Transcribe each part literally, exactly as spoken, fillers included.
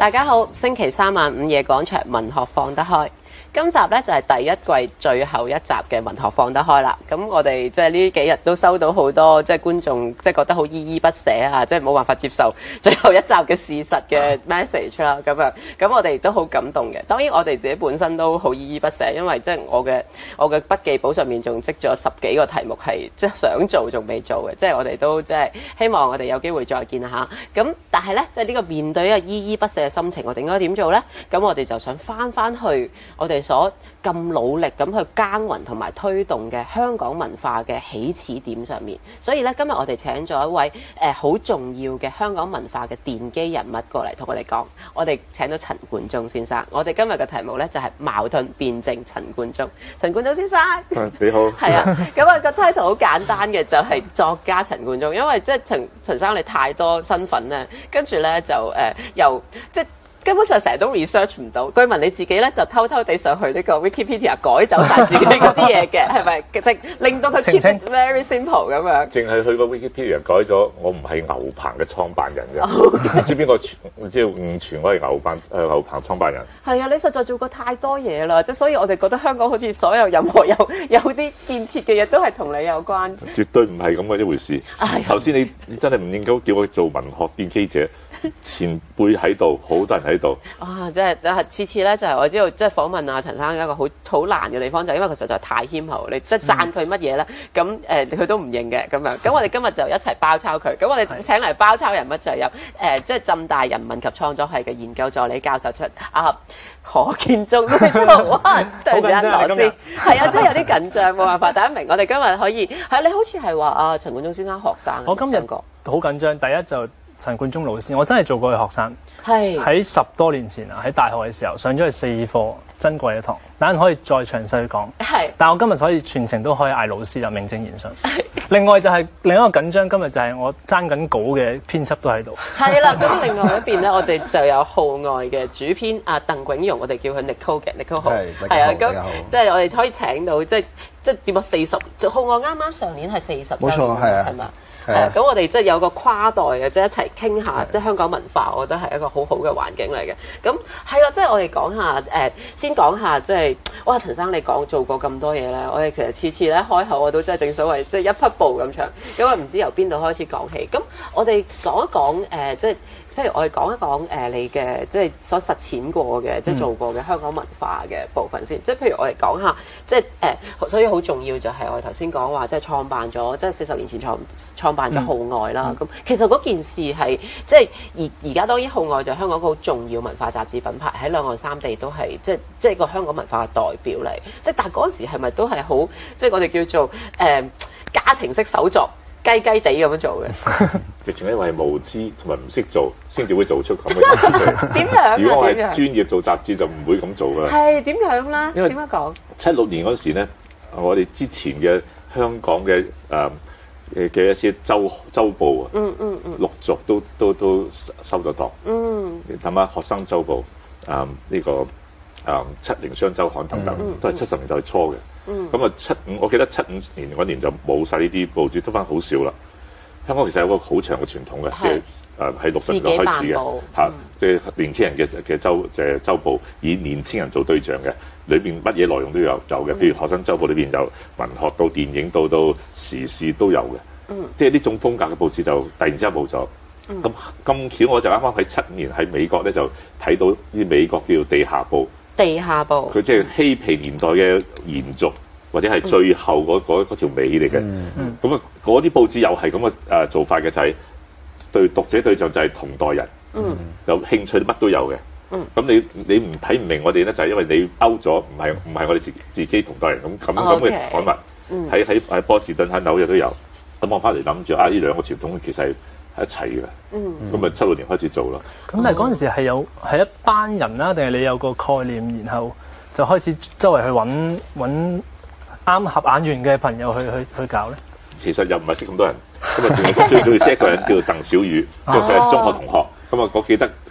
大家好，星期三晚午夜廣場文學放得開。今集咧就係、是、第一季最後一集嘅文學放得開啦。咁我哋即係呢幾日都收到好多即係觀眾即係覺得好依依不捨啊，即係冇辦法接受最後一集嘅事實嘅 message 啦。咁樣咁我哋都好感動嘅。當然我哋自己本身都好依依不捨，因為即係我嘅我嘅筆記簿上面仲積咗十幾個題目係即係想做仲未做嘅。即係我哋都即係希望我哋有機會再見下。咁但係咧即係呢個面對呢個依依不捨嘅心情，我哋應該點做咧？咁我哋就想翻翻去我哋所咁努力咁去耕耘同埋推動嘅香港文化嘅起始點上面，所以咧今日我哋請咗一位誒好、呃、重要嘅香港文化嘅奠基人物過嚟同我哋講，我哋請到陳冠中先生。我哋今日嘅題目咧就係、是、矛盾辯證陳冠中。陳冠中先生， 你好， 係啊，咁啊個 title 好簡單嘅，就係、是、作家陳冠中，因為即係陳陳生你太多身份咧，跟住咧就誒、呃、又即係。根本上成日都 research 唔到，據聞你自己咧就偷偷地上去呢個 Wikipedia 改走晒自己嗰啲嘢嘅，係咪？即令到佢 keep it very simple 咁樣。 淨係去個 Wikipedia 改咗，我唔係牛棚嘅創辦人嘅。唔知邊個傳？唔知誤傳我係牛棚誒牛棚創辦人。係啊，你實在做過太多嘢啦，即係所以我哋覺得香港好似所有任何有有啲建設嘅嘢都係同你有關。 絕對唔係咁嘅一回事。頭先你你真係唔應該叫我做文學奠基者。前輩喺度，好多人喺度。 啊，即係次次咧，就係、是、我知道，即係訪問阿陳生一個好好難嘅地方，就係因為佢實在太謙厚，你即係讚佢乜嘢咧，咁誒佢都唔認嘅咁樣。咁我哋今日就一齊包抄佢。咁我哋請嚟包抄人物就有誒、呃，即係浸大人文及創作系嘅研究助理教授出阿何建中老師，哇，對唔住羅師，係啊，真係有啲緊張，冇辦法。大家明，我哋今日可以係你好似係話阿陳冠中先生學生， 我今日好緊張。第一就陳冠中老師，我真係做過佢學生，係喺十多年前啊，喺大學嘅時候上咗佢四課珍貴嘅堂，等陣可以再詳細去講。係，但我今日可以全程都可以嗌老師啊，名正言順。另外就係、是、另一個緊張，今日就係我爭緊稿嘅編輯都喺度。係啦，咁另外一邊咧，我哋就有號外嘅主編阿鄧炯容，我哋叫佢 Nicole 嘅 Nicole 好，係啊，咁即係我哋可以請到即係即係點啊四十號外啱啱上年係四十週年，冇錯係啊，係嘛？係啊，咁我哋即係有個跨代嘅，即係一齊傾下，即係香港文化，我覺得係一個好好嘅環境嚟嘅。咁係啦，即係我哋講下誒、呃，先講下即係哇，陳生你講做過咁多嘢咧，我哋其實次次咧開口我都真係正所謂即係一匹布咁長，因為唔知由邊度開始講起。咁我哋講一講誒、呃，即係。譬如我哋講一講誒、呃、你嘅即係所實踐過嘅，即係做過嘅香港文化嘅部分先。即係譬如我哋講下，即係誒、呃，所以好重要就係我哋頭先講話，即係創辦咗，即係四十年前創創辦咗號外啦。咁、嗯、其實嗰件事係即係而而家當然號外就係香港一個好重要文化雜誌品牌，喺兩岸三地都係即係即係個香港文化嘅代表嚟。即係但係嗰陣時係咪都係好即係我哋叫做誒、呃、家庭式手作？雞雞地咁樣做嘅， 直情因為係無知同埋唔識做，先至會做出咁嘅雜誌。 點樣？ 如果我係專業做雜誌，就唔會咁做㗎。 係點樣啦？點樣講？ 七六年嗰時咧，我哋之前嘅香港嘅誒嘅一些週週報啊，嗯嗯嗯，陸續都都都收咗檔。嗯，你諗下學生週報啊，呢、這個啊七零雙週刊等等，嗯嗯、都係七十年代初嘅。咁啊，七五，我記得七五年嗰年就冇晒呢啲報紙，得翻好少啦。香港其實有個好長嘅傳統嘅，即係誒喺六十年代開始嘅嚇，即係年青人嘅嘅週即係週報，以年青人做對象嘅，裏邊乜嘢內容都有有嘅。譬如學生週報裏邊有文學到電影到到時事都有嘅。嗯，即係呢種風格嘅報紙就突然之間冇咗。咁咁巧我就啱啱喺七五年喺美國咧就睇到啲美國叫地下報。 地下報， 佢即係嬉皮年代嘅延續，或者係最後嗰嗰嗰條尾嚟嘅。咁啊，嗰啲報紙又係咁嘅誒做法嘅，就係、是、對讀者對象就係同代人，嗯、有興趣乜都有嘅。咁、嗯、你你唔睇唔明我哋咧，就係、是、因為你勾咗，唔係唔係我哋自自己同代人咁咁咁嘅刊物，喺喺喺波士頓喺紐約都有。咁我翻嚟諗住啊，呢兩個傳統其實係一齊嘅，咁咪七六年開始做咯。咁但係嗰陣時係有係一班人啦，定係你有個概念，然後就開始周圍去揾揾啱合眼緣嘅朋友去去去搞咧？ 其實又唔係識咁多人，咁啊最最中意識一個人叫鄧小宇，因為佢係中學同學。咁啊，我記得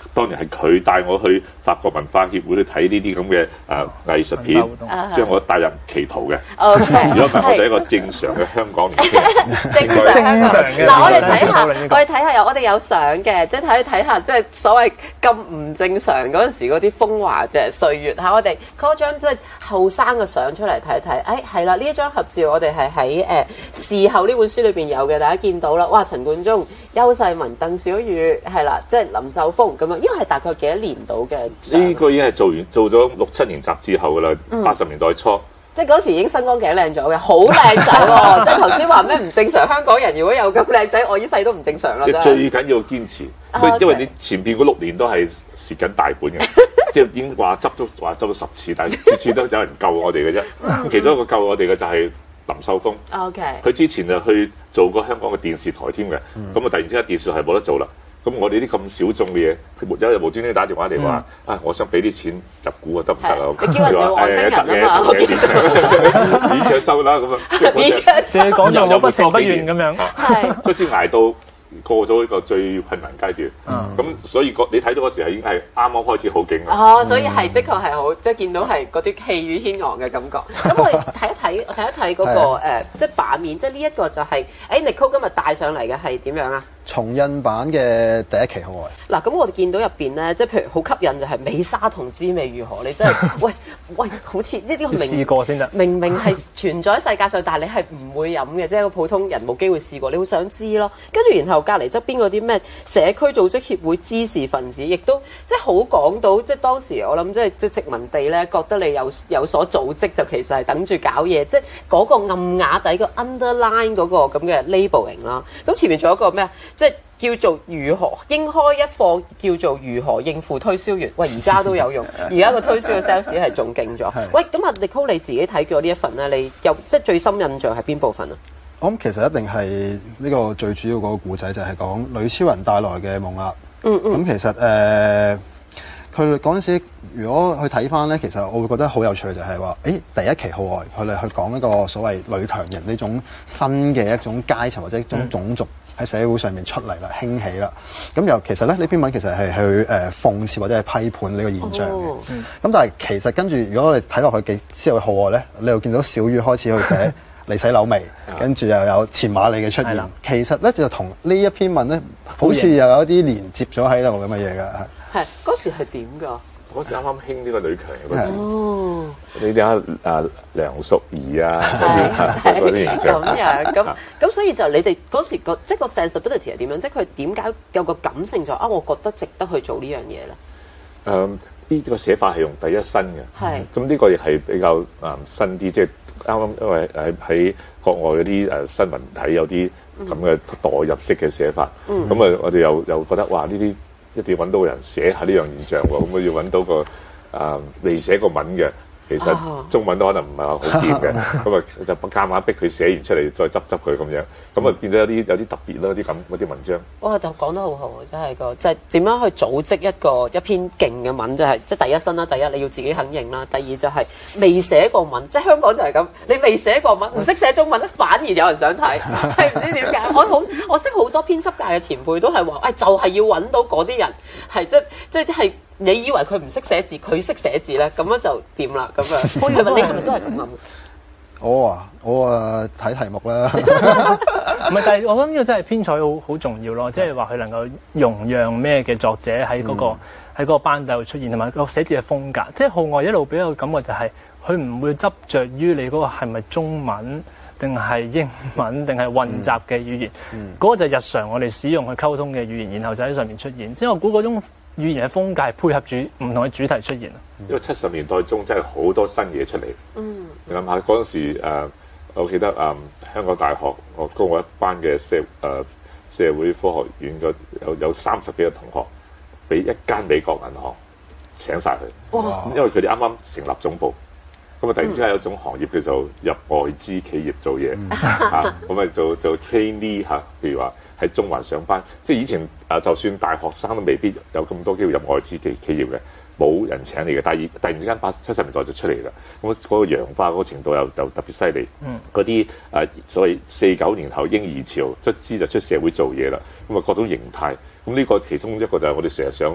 當然係佢帶我去法國文化協會去睇呢啲咁嘅誒藝術片，將我帶入歧途嘅。如果唔係，我就係一個正常嘅香港年輕人。 正常嘅。嗱，我哋睇下，我哋睇下有我哋有相嘅，即係睇睇下，即係所謂咁唔正常嗰陣時嗰啲風華嘅歲月嚇。我哋嗰張即係後生嘅相出嚟睇睇。誒係啦，呢一張合照我哋係喺誒事後呢本書裏邊有嘅，大家見到啦。哇，陳冠中、邱世文、鄧小宇係啦，即係林秀峰咁樣。因為係大概幾多年到嘅？ 呢個已經係做完做咗六七年雜誌後噶啦，八十年代初。即係嗰時已經身光頸靚咗嘅，好靚仔喎！即係頭先話咩唔正常？香港人如果有咁靚仔，我一世都唔正常啦。 即係最緊要堅持，所以因為你前邊嗰六年都係蝕緊大本嘅，即係點話執都話執咗十次，但係次次都有人救我哋嘅啫。其中一個救我哋嘅就係林秀峰。 OK， 佢之前就去做過香港嘅電視台添嘅，咁啊、嗯、突然之間電視台冇得做啦。咁我哋啲咁小眾嘅嘢，佢有日無端端打電話嚟話：嗯、啊，我想俾啲錢入股啊，得唔得啊？ 你叫人哋外星人啊嘛， 勉強收啦咁啊！ 勉強收， 講又有不情不願咁樣， 係， 卒之捱到過咗呢個最困難階段。咁、嗯、所以你睇到嗰時係已經係啱啱開始好勁啦。 哦，所以係的確係好，即係見到係嗰啲氣宇軒昂嘅感覺。咁我哋睇一睇，睇一睇嗰、那個誒、呃，即係版面，即係呢一個就係、是，誒 Nicole 今日帶上嚟嘅係點樣啊？ 重印版嘅第一期號外嗱，咁我哋見到入邊咧，即係譬如好吸引就係美沙酮滋味如何？你真係喂喂，好似呢啲明試過先得， 明明係存在喺世界上，但係你係唔會飲嘅，即係一個普通人冇機會試過，你會想知咯。跟住然後隔離側邊嗰啲咩社區組織協會知識分子，亦都即係好講到，即係當時我諗即係即係殖民地咧，覺得你有有所組織就其實係等住搞嘢，即係嗰個暗瓦底個 underline 嗰個咁嘅 labeling 啦。咁前面仲有一個咩啊？即係叫做如何應開一課叫做如何應付推銷員，喂而家都有用，而家個推銷嘅 sales 係仲勁咗。喂，咁啊 Nicole 你自己睇過呢一份咧，你有即係最深印象係邊部分啊？ 我諗其實一定係呢個最主要嗰個故仔就係講女超人帶來嘅夢壓。嗯嗯。咁其實誒，佢嗰陣時如果去睇翻咧，其實我會覺得好有趣就係話，誒第一期號外佢哋去講一個所謂女強人呢種新嘅一種階層或者一種種族。嗯喺社會上面出嚟啦，興起啦。咁又其實咧，呢篇文其實係去誒、呃、諷刺或者係批判呢個現象嘅。咁、哦嗯、但係其實跟住，如果我哋睇落去嘅之後嘅號外咧，你又見到小雨開始去寫你洗樓眉，跟住又有錢瑪莉嘅出現。其實咧就同呢一篇文咧，好似又有一啲連接咗喺度咁嘅嘢㗎。 係嗰時係點㗎？ 嗰時啱啱興呢個女強人嗰時，哦、你睇下啊梁淑儀啊嗰啲嗰啲形象咁樣咁咁，所以就你哋嗰時個即係個 sensibility 係點樣？即係佢點解有個感性就啊？我覺得值得去做呢樣嘢咧。誒、 嗯，呢、這個寫法係用第一身嘅，係咁呢個亦係比較啊新啲，即係啱啱因為喺喺國外嗰啲誒新聞睇有啲咁嘅代入式嘅寫法，咁啊、嗯、我哋又又覺得哇呢啲。一定要揾到個人寫下呢樣現象喎，咁我要揾到個啊未寫過文嘅，其實中文都可能唔係話好掂嘅，咁啊就夾硬逼佢寫完出嚟，再執執佢咁樣，咁啊變咗有啲有啲特別咯，啲咁嗰啲文章。 哇！就講得好好，真係個即係點樣去組織一個一篇勁嘅文，就係即係第一身啦。第一你要自己肯認啦，第二就係未寫過文，即係香港就係咁，你未寫過文，唔識寫中文咧，反而有人想睇，係唔知點解。我好我識好多編輯界嘅前輩都係話，誒、哎、就係、是、要揾到嗰啲人，係即即係。你以為佢唔識寫字，佢識寫字咧，咁樣就掂啦。咁樣，係咪你係咪都係咁諗？ 我啊，我啊睇題目啦。 唔係，但係我諗呢個真係編採好好重要咯。即係話佢能夠容讓咩嘅作者喺嗰、嗰個喺嗰、嗯、個班底度出現，同埋個寫字嘅風格。即係號外一路俾我感覺就係佢唔會執着於你嗰個係咪中文定係英文定係混雜嘅語言。嗰、嗯嗯、個就係日常我哋使用去溝通嘅語言，然後就喺上面出現。即係我估嗰種語言嘅風格係配合住唔同嘅主題出現。 因為七十年代中真係好多新嘢出嚟。嗯，你諗下嗰陣時、呃、我記得啊、呃，香港大學我高我一班嘅社誒、呃、社會科學院嘅有有三十幾個同學，俾一間美國銀行請晒佢。哇！因為佢哋啱啱成立總部，咁啊突然之間有一種行業叫做入外資企業做嘢嚇，咁啊做做 trainee 嚇，譬如話。喺中環上班，即係以前啊，就算大學生都未必有咁多機會入外資企企業嘅，冇人請你嘅。但係突然之間八七十年代就出嚟啦，咁嗰個洋化嗰個程度又又特別犀利。嗯，嗰啲誒所謂四九年後嬰兒潮，卒之就出社會做嘢啦。咁啊各種形態，咁呢個其中一個就係我哋成日想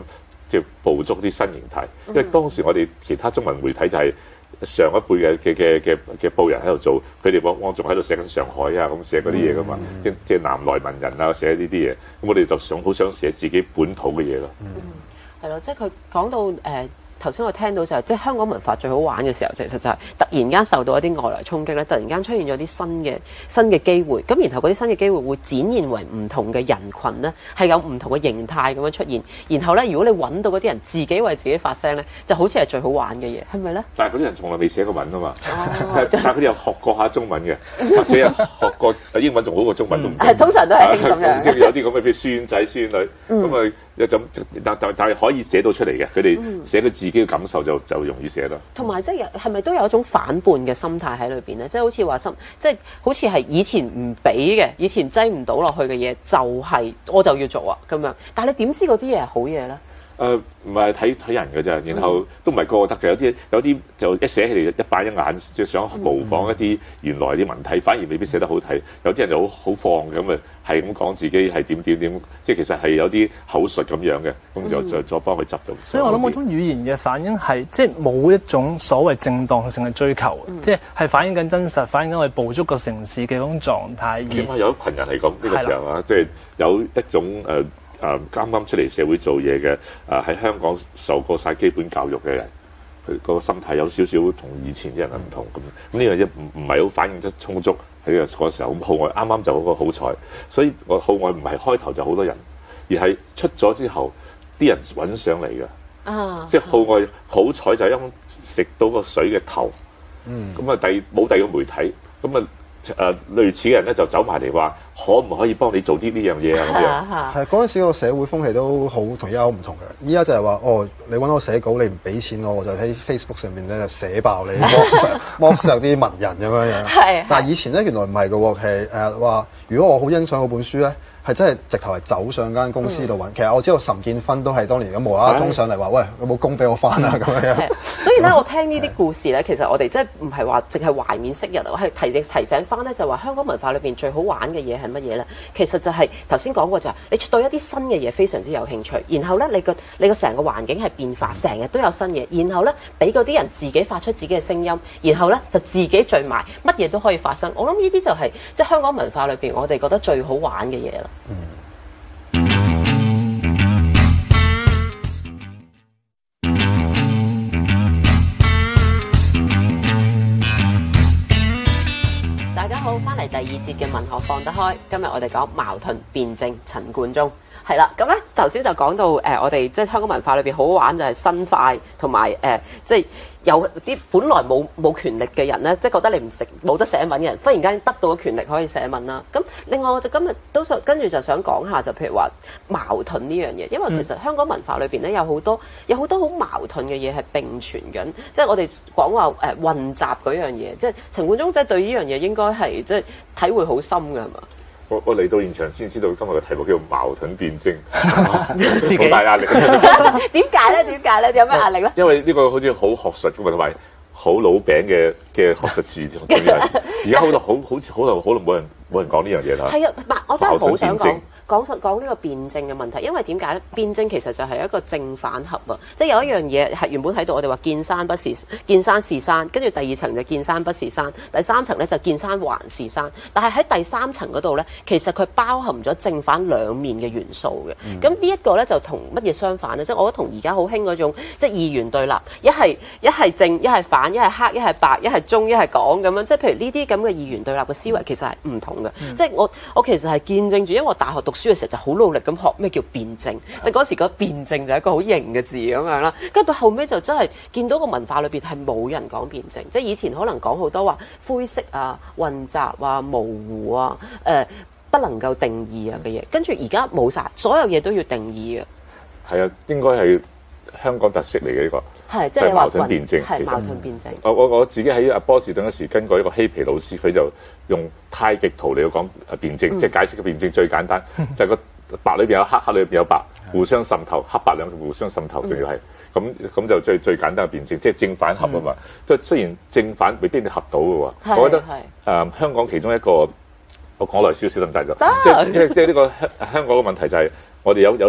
即係捕捉啲新形態。因為當時我哋其他中文媒體就係上一輩嘅嘅嘅嘅嘅報人喺度做，佢哋往往仲喺度寫緊上海啊咁寫嗰啲嘢噶嘛，嗯、即即係南來文人啊寫呢啲嘢，咁我哋就想好想寫自己本土嘅嘢咯。 嗯，係咯，即係佢講到誒。呃頭先我聽到就係、是，即係香港文化最好玩嘅時候，其實就係突然間受到一啲外來衝擊咧，突然間出現咗啲新嘅新嘅機會，咁然後嗰啲新嘅機會會展現為唔同嘅人群咧，係有唔同嘅形態咁樣出現。然後咧，如果你揾到嗰啲人自己為自己發聲咧，就好似係最好玩嘅嘢，係咪咧？ 但係嗰啲人從來未寫過文啊嘛，哦、但係佢哋又學過下中文嘅，或者學過英文仲好過中文都唔定。 係、嗯、通常都係興咁樣。 即係有啲咁嘅譬如孫仔孫女，咁啊就就就就係可以寫到出嚟嘅，佢哋寫佢自己嘅感受就就容易寫啦。 同埋即係係咪都有一種反叛嘅心態喺裏邊咧？即係好似話心，即係好似係以前唔俾嘅，以前擠唔到落去嘅嘢，就係我就要做啊咁樣。但係你點知嗰啲嘢係好嘢咧？ 誒唔係睇睇人嘅啫，然後都唔係個個得嘅，有啲有啲就一寫起嚟一板一眼，即係想模仿一啲原來啲文體，反而未必寫得好睇。有啲人就好好放咁啊，係咁講自己係點點點，即係其實係有啲口述咁樣嘅，咁就就再幫佢執到。 所以我諗嗰種語言嘅反應係即係冇一種所謂正當性嘅追求，嗯、即係係反映緊真實，反映緊我哋捕捉個城市嘅嗰種狀態。 點解有一群人係咁呢個時候啊？即係有一種誒。呃誒啱啱出嚟社會做嘢嘅，誒、呃、喺香港受過晒基本教育嘅人，佢個心態有少少同以前啲人係唔同咁。咁呢樣嘢唔唔係好反映得充足喺個嗰時候。咁號外啱啱就嗰個好彩，所以我號外唔係開頭就好多人，而係出咗之後啲人揾上嚟嘅。啊！即係號外好彩就係因為食到個水嘅頭。嗯。咁啊，第冇第二個媒體，咁啊誒類似嘅人咧就走埋嚟話。可唔可以幫你做啲呢樣嘢啊？咁樣係嗰陣時個社會風氣都好同依家好唔同嘅。依家就係話哦，你揾我寫稿，你唔俾錢我，我就喺 Facebook 上面咧就寫爆你，剝削剝削啲文人咁樣樣。係。但係以前咧原來唔係嘅喎，係誒話如果我好欣賞嗰本書咧，係真係直頭係走上間公司度揾。嗯、其實我知道岑建勳都係當年咁無啦啦衝上嚟話，喂，有冇工俾我翻啊？咁樣。 所以咧，我聽呢啲故事咧，其實我哋即係唔係話淨係懷緬昔日，我係提醒提醒翻咧，就話香港文化裏邊最好玩嘅嘢係乜嘢咧？其實就係頭先講過就係你對一啲新嘅嘢非常之有興趣，然後咧你個你個成個環境係變化，成日都有新嘢，然後咧俾嗰啲人自己發出自己嘅聲音，然後咧就自己聚埋，乜嘢都可以發生。我諗呢啲就係即係香港文化裏邊我哋覺得最好玩嘅嘢啦。嗯。好，翻嚟第二節嘅文學放得開。今日我哋講矛盾辯證陳冠中係啦。咁咧頭先就講到誒、呃，我哋即係香港文化裏邊好玩就係新快同埋誒，即係有啲本來冇冇權力嘅人咧，即係覺得你唔食冇得寫文嘅人，忽然間得到咗權力可以寫文啦。咁另外我就今日都想跟住就想講下，就譬如話矛盾呢樣嘢，因為其實香港文化裏邊咧有好多有好多好矛盾嘅嘢係並存緊，即係我哋講話誒混雜嗰樣嘢，即係陳冠中即係對呢樣嘢應該係即係體會好深嘅係嘛？ 我我嚟到現場先知道今日嘅題目叫做矛盾辯證，好大壓力。 點解咧？點解咧？有咩壓力咧？ 因為呢個好似好學術嘅嘛，同埋好老餅嘅嘅學術字，而家好多好好似好耐好耐冇人冇人講呢樣嘢啦。係啊，我真係好想講講講呢個辯證嘅問題，因為點解咧？辯證其實就係一個正反合啊，即係有一樣嘢係原本喺度，我哋話見山不是見山是山，跟住第二層就見山不是山，第三層咧就見山還是山。但係喺第三層嗰度咧，其實佢包含咗正反兩面嘅元素嘅。咁、嗯、呢一個咧就同乜嘢相反咧？即係我覺得同而家好興嗰種即係二元對立，一係一係正，一係反，一係黑，一係白，一係中，一係港咁樣。即係譬如呢啲咁嘅二元對立嘅思維，其實係唔同嘅。嗯、即係我我其實係見證住，因為我大學讀書嘅時候就好努力咁學咩叫辯證，即係嗰時覺得辯證就係一個好型嘅字咁樣啦。跟住到後尾就真係見到個文化裏邊係冇人講辯證，即係以前可能講好多話灰色啊、混雜啊、模糊啊、誒、呃、不能夠定義啊嘅嘢，跟住而家冇晒，所有嘢都要定義嘅。 係啊，應該係香港特色嚟嘅呢個。係，即係矛盾辯證。 係矛盾辯證。 我我我自己喺阿波士頓嗰時跟過一個希皮老師，佢就用太極圖嚟講辯證，嗯、即係解釋嘅辯證最簡單，嗯、就係個白裏邊有黑，黑裏邊有白，互相滲透，黑白兩個互相滲透，仲要係咁咁就最最簡單嘅辯證，即係正反合啊嘛。即係、嗯、雖然正反未必你合到嘅喎，是我覺得誒、呃、香港其中一個我講耐少少咁大咗，即係即係即係呢個香香港嘅問題就係、是、我哋有有些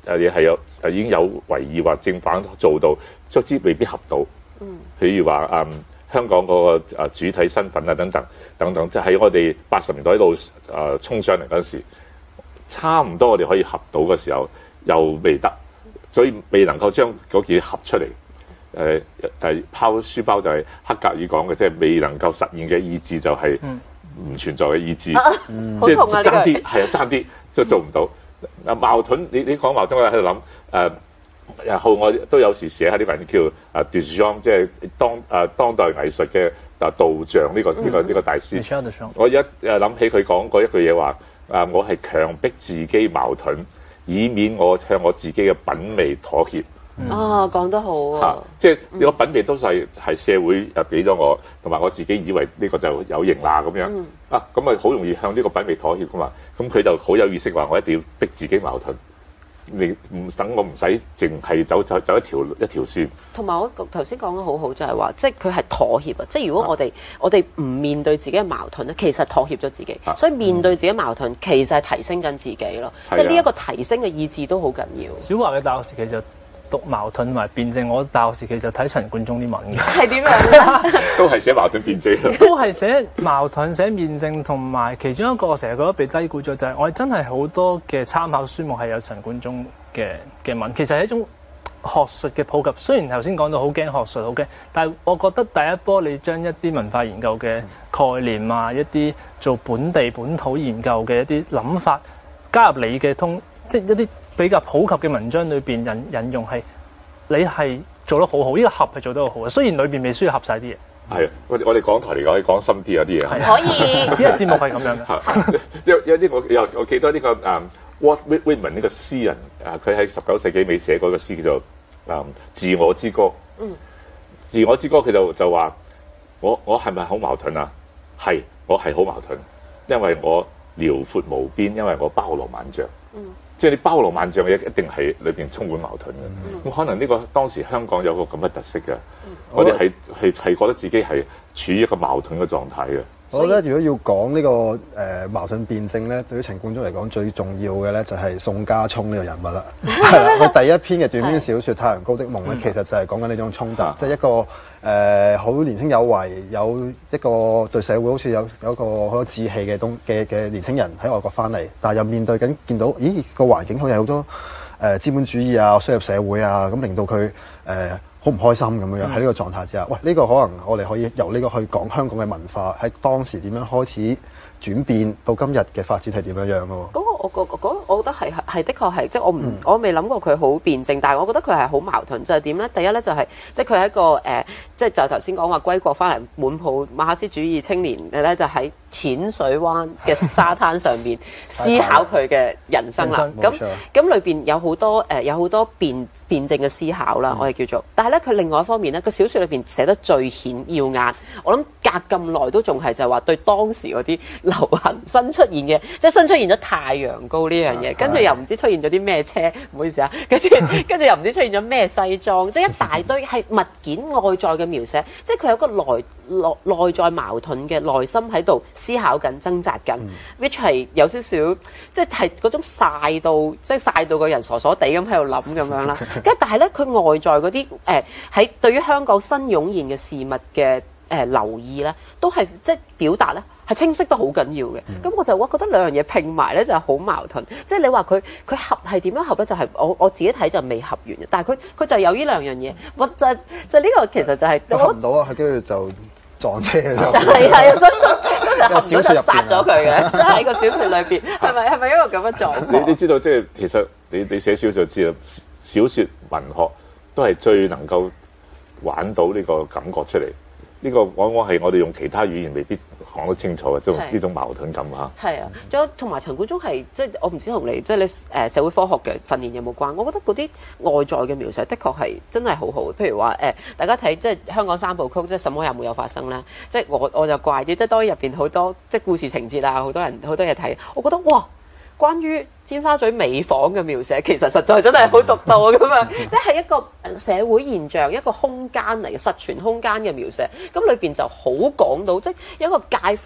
誒嘢係有誒已經有為義或正反做到，卒之未必合到。嗯，譬如話誒、嗯、香港嗰個主體身份啊等等等等，即係喺我哋八十年代一路誒衝上嚟嗰陣時，差唔多我哋可以合到嘅時候，又未得，所以未能夠將嗰件合出嚟。誒誒拋書包就係黑格爾講嘅，即係未能夠實現嘅意志就係唔存在嘅意志， 嗯、 即係係爭啲係啊爭啲即係做唔到。啊矛盾，你你講矛盾，我喺度諗誒，然後我都有時寫下啲文叫啊 Duchamp， 即係當誒、啊、當代藝術嘅啊導像呢、這個呢、這個呢、這個大師。 嗯、 我一誒諗起佢講過一句嘢話啊，我係強迫自己矛盾，以免我向我自己嘅品味妥協。 嗯、啊，講得好啊！ 啊即係呢個品味都係係社會誒俾咗我，同埋我自己以為呢個就有型啦咁樣、嗯、啊，咁啊好容易向呢個品味妥協噶嘛。咁佢就好有意識話，我一定要逼自己矛盾，你唔等我唔使淨係走走走一條一條線。 同埋我頭先講得好好，就係話，即係佢係妥協啊！即係如果我哋、啊、我哋唔面對自己嘅矛盾咧，其實妥協咗自己。啊、所以面對自己矛盾，其實係提升緊自己咯。啊、即係呢一個提升嘅意志都好緊要。 小華嘅大學時期就讀矛盾同埋辯證，我大學時期就睇陳冠中啲文嘅。 係點樣？ 都係寫矛盾辯證。 都係寫矛盾、寫辯證，同埋其中一個我成日覺得被低估咗，就係我哋真係好多嘅參考書目係有陳冠中嘅嘅文，其實係一種學術嘅普及。雖然頭先講到好驚學術，好驚，但係我覺得第一波你將一啲文化研究嘅概念啊，一啲做本地本土研究嘅一啲諗法加入你嘅通，即係一啲比較普及嘅文章裏邊引引用，係你係做得好好，呢、這個合係做得好好嘅。雖然裏邊未需要合晒啲嘢。係啊，我我哋港台嚟講可以講深啲有啲嘢。 可以， 呢個節目係咁樣嘅。 有有啲我又我記得呢、這個誒 Walt Whitman 呢個詩人啊，佢喺十九世紀尾寫過個詩叫做誒、嗯、自我之歌。嗯。自我之歌佢就就話我我係咪好矛盾啊？係，我係好矛盾，因為我遼闊無邊，因為我包羅萬象。嗯。即係你包羅萬象嘅嘢，一定係裏邊充滿矛盾嘅。咁、嗯、可能呢個當時香港有個咁嘅特色嘅，嗯、我哋係係係覺得自己係處於一個矛盾嘅狀態嘅。 我覺得如果要講呢、這個誒、呃、矛盾辯證咧，對於陳冠中嚟講最重要嘅咧就係宋家聰呢個人物啦。係啦，佢第一篇嘅短篇小説《太陽高的夢》咧，其實就係講緊呢種衝突，即係一個誒好、呃、年輕有為，有一個對社會好似有有一個好有志氣嘅東嘅嘅年輕人喺外國翻嚟，但係又面對緊見到，咦個環境好似好多誒、呃、資本主義啊、輸入社會啊，咁令到佢誒。呃好唔開心咁樣樣喺呢個狀態之下，喂，呢、這個可能我哋可以由呢個去講香港嘅文化喺當時點樣開始轉變到今日嘅發展係點樣樣咯。 嗰個我個嗰我覺得係係的確係，即係我唔、嗯、我未諗過佢好辯證，但係我覺得佢係好矛盾。就係點咧？第一咧就係、是、即係佢係一個誒、呃，即係就頭先講話歸國翻嚟滿抱馬克思主義青年嘅咧，就喺淺水灣嘅沙灘上邊思考佢嘅人生啦。咁咁裏邊有好多誒、呃，有好多辯辯證嘅思考啦，嗯、我哋叫做。但係咧，佢另外一方面咧，個小説裏邊寫得最顯耀眼，我諗隔咁耐都仲係就係話對當時嗰啲流行新出現嘅，即係新出現咗太陽高呢樣嘢，跟住又唔知出現咗啲咩車，唔好意思啊，跟住跟住又唔知出現咗咩西裝，即係一大堆係物件外在嘅描寫，即係佢有個內內內在矛盾嘅內心喺度思考緊、掙扎緊、嗯、，which 係有少少即係嗰種曬到，即係曬到個人傻傻地咁喺度諗咁樣啦。跟但係咧，佢外在嗰啲誒喺對於香港新湧現嘅事物嘅誒、呃、留意咧，都係即係表達咧。係清晰得好緊要嘅，咁、嗯、我就我覺得兩樣嘢拼埋咧就係好矛盾。即係你話佢佢合係點樣合咧？就係、是、我我自己睇就未合完嘅，但係佢佢就有呢兩樣嘢。我就就呢個其實就係、是、 合唔到啊！佢跟住就撞車咗。 係係啊，所以當時合唔到就殺咗佢嘅，即係喺個小説裏邊係咪係咪一個咁嘅狀況？ 你你知道即係其實你你寫小説就知啦，小説文學都係最能夠玩到呢個感覺出嚟。呢、這個往往係我哋用其他語言未必講得清楚嘅，即係呢種矛盾感嚇。係啊，仲有同埋陳冠中係即係我唔知同你即係你誒社會科學嘅訓練有冇關？我覺得嗰啲外在嘅描寫的確係真係好好。譬如話誒、呃，大家睇即係香港三部曲，即係什麼也沒有發生咧。即係我我就怪啲，即係當然入邊好多即係故事情節啊，好多人好多嘢睇。我覺得哇！關於尖沙咀美房嘅描寫，其實實在真係好獨到咁啊！即係一個社會現象，一個空間嚟嘅實存空間嘅描寫，咁裏邊就好講到，即係一個介乎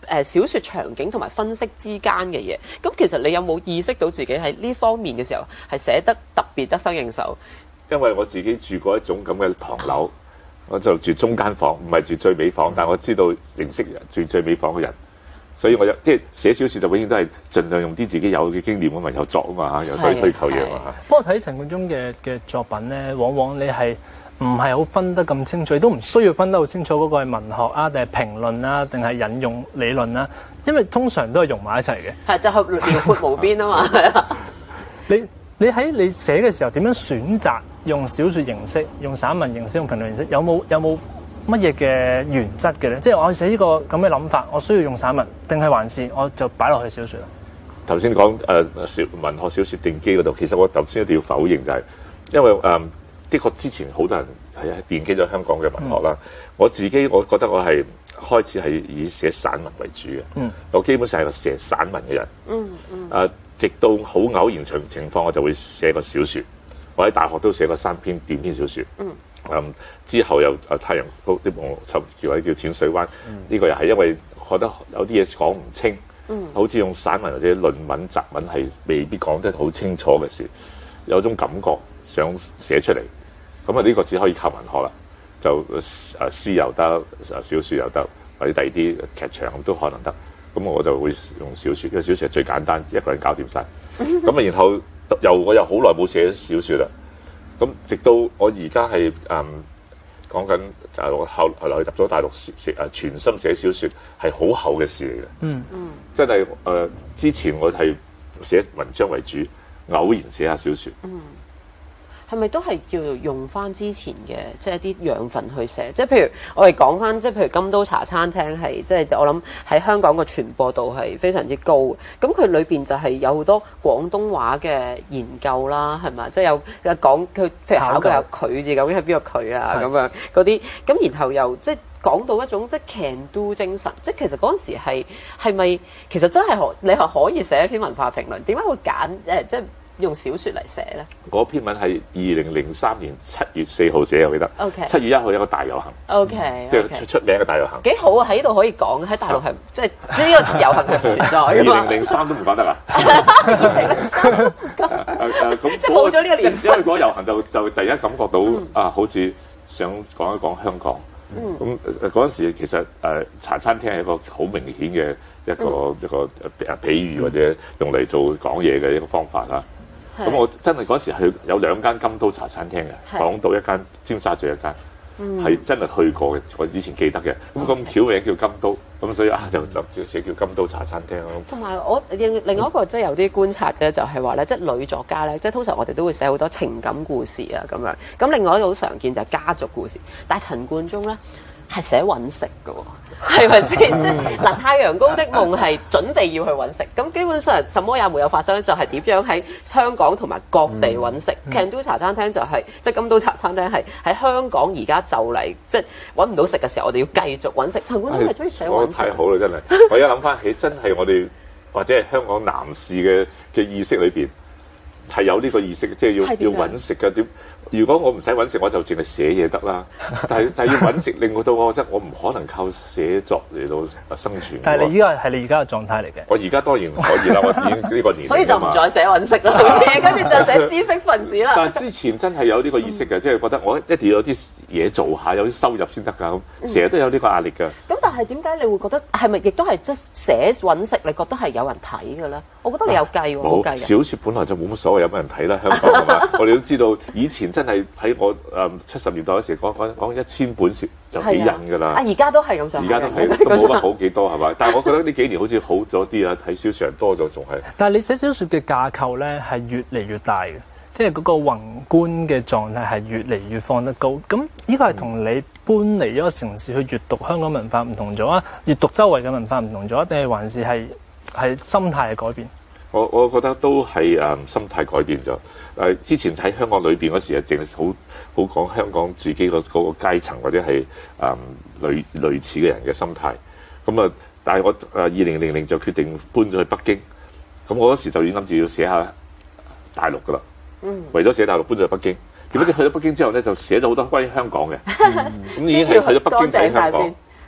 誒小説場景同埋分析之間嘅嘢。咁其實你有冇意識到自己喺呢方面嘅時候係寫得特別得心應手？ 因為我自己住過一種咁嘅唐樓，我就住中間房，唔係住最尾房，但係我知道認識住最尾房嘅人。所以我有即係寫小説就永遠都係盡量用啲自己有嘅經驗啊嘛，有作啊嘛嚇，有對虛構嘢啊嘛。 不過睇陳冠中嘅嘅作品咧，往往你係唔係好分得咁清楚，亦都唔需要分得好清楚嗰個係文學啊，定係評論啊，定係引用理論啊，因為通常都係融埋一齊嘅。係就係遼闊無邊啊嘛，係啊。 你你喺你寫嘅時候點樣選擇用小説形式、用散文形式、用評論形式？有冇有冇？乜嘢嘅原則嘅咧？即係我寫呢個咁嘅諗法，我需要用散文，定係還是我就擺落去小説啊？ 頭先講誒小文學小説定基嗰度，其實我頭先一定要否認就係、是，因為誒、呃、的確之前好多人係奠基咗香港嘅文學啦。嗯、我自己我覺得我係開始係以寫散文為主嘅。嗯，我基本上係個寫散文嘅人。嗯嗯。誒、呃，直到好偶然情情況，我就會寫個小説。我喺大學都寫過三篇短篇小説。嗯。嗯，之後又啊太陽高啲我尋叫位叫淺水灣，呢、嗯、個又係因為覺得有啲嘢講唔清，嗯、好似用散文或者論文雜文係未必講得好清楚嘅事，有種感覺想寫出嚟，咁啊呢個只可以靠文學啦，就誒詩又得，誒小説又得，或者第二啲劇場都可能得，咁我就會用小説，因為小説係最簡單，一個人搞掂晒。咁啊然後又我又好耐冇寫小説啦。咁直到我而家係誒講緊大陸後後來入咗大陸寫誒全心寫小説係好後嘅事嚟嘅。嗯嗯，真係誒、呃、之前我係寫文章為主，偶然寫下小説。嗯， 係咪都係叫做用翻之前嘅即係啲養分去寫？即係譬如我哋講翻，即係譬如金都茶餐廳係即係我諗喺香港個傳播度係非常之高。咁佢裏邊就係有好多廣東話嘅研究啦，係咪？即係有有講佢譬如考佢有佢字究竟係邊個佢啊咁樣嗰啲。咁然後又即係講到一種即係 can do 精神。即係其實嗰陣時係係咪其實真係可你係可以寫一篇文化評論？點解會揀誒即係？用小説嚟寫咧？ 嗰篇文係二零零三年七月四號寫，我記得。O K。七月一號有個大遊行。 O K。 即係出出名嘅大遊行。 幾好啊！喺呢度可以講，喺大陸係即係呢個遊行係唔存在㗎嘛。 二零零三都唔講得啊！ 二零零三咁即係冇咗呢個年份。 因為嗰個遊行就就第一感覺到、嗯、啊，好似想講一講香港。咁嗰陣時其實誒、呃、茶餐廳係一個好明顯嘅一個、嗯、一個誒比喻或者用嚟做講嘢嘅一個方法啦。咁我真係嗰時去有兩間金都茶餐廳嘅，港島一間，尖沙咀一間，係、嗯、真係去過嘅。我以前記得嘅。咁咁巧嘅叫金都，咁所以啊就就寫叫金都茶餐廳咯。 同埋我另另外一個即係有啲觀察嘅就係話咧，即係女作家咧，即係通常我哋都會寫好多情感故事啊咁樣。咁另外一個好常見就係家族故事，但係陳冠中咧係寫揾食嘅喎。係咪先？即係嗱，《太陽高的夢》係準備要去揾食，咁基本上什麼也沒有發生，就係、是、點樣喺香港同埋各地揾食。can do、嗯、茶餐廳就係、是、即係金都茶餐廳係喺香港而家就嚟即係揾唔到食嘅時候，我哋要繼續揾食。陳冠中係中意寫揾食。 太好啦，真係！我而家諗翻起，真係我哋或者係香港男士嘅嘅意識裏邊係有呢個意識，即係要要揾食嘅點。如果我唔使揾食，我就淨係寫嘢得啦。但係但係要揾食，令到我覺得我唔可能靠寫作嚟到生存。 但係你依家係你而家嘅狀態嚟嘅。 我而家當然可以啦，我已經呢個年齡。 所以就唔再寫揾食啦，跟住就寫知識分子啦。 但係之前真係有呢個意識嘅，即係、嗯、覺得我一定要有啲嘢做下，有啲收入先得㗎。咁成日都有呢個壓力㗎。 咁、嗯、但係點解你會覺得係咪亦都係即係寫揾食？你覺得係有人睇㗎咧？我覺得你有計喎，冇計嘅。小説本來就冇乜所謂，有乜人睇啦？香港係嘛？我哋都知道以前真係喺我。誒七十年代嗰時講講講一千本書就幾印㗎啦，啊而家都係咁上，而家都係都冇乜好幾多係嘛？但係我覺得呢幾年好似好咗啲啊，睇小説人多咗仲係。 但係你寫小説嘅架構咧係越嚟越大嘅，即係嗰個宏觀嘅狀態係越嚟越放得高。咁呢個係同你搬嚟咗個城市去閱讀香港文化唔同咗啊？閱讀周圍嘅文化唔同咗，定係還是係係心態嘅改變？ 我我覺得都係誒、嗯、心態改變咗。誒、呃、之前喺香港裏邊嗰時啊，淨係好好講香港自己個嗰個階層或者係誒、嗯、類類似嘅人嘅心態。咁、嗯、啊，但係我誒二零零零就決定搬咗去北京。咁我嗰時就已經諗住要寫下大陸㗎啦。嗯。為咗寫大陸，搬咗去北京。點解你去咗北京之後咧，就寫咗好多關於香港嘅。咁、嗯、已經係去咗北京睇香港。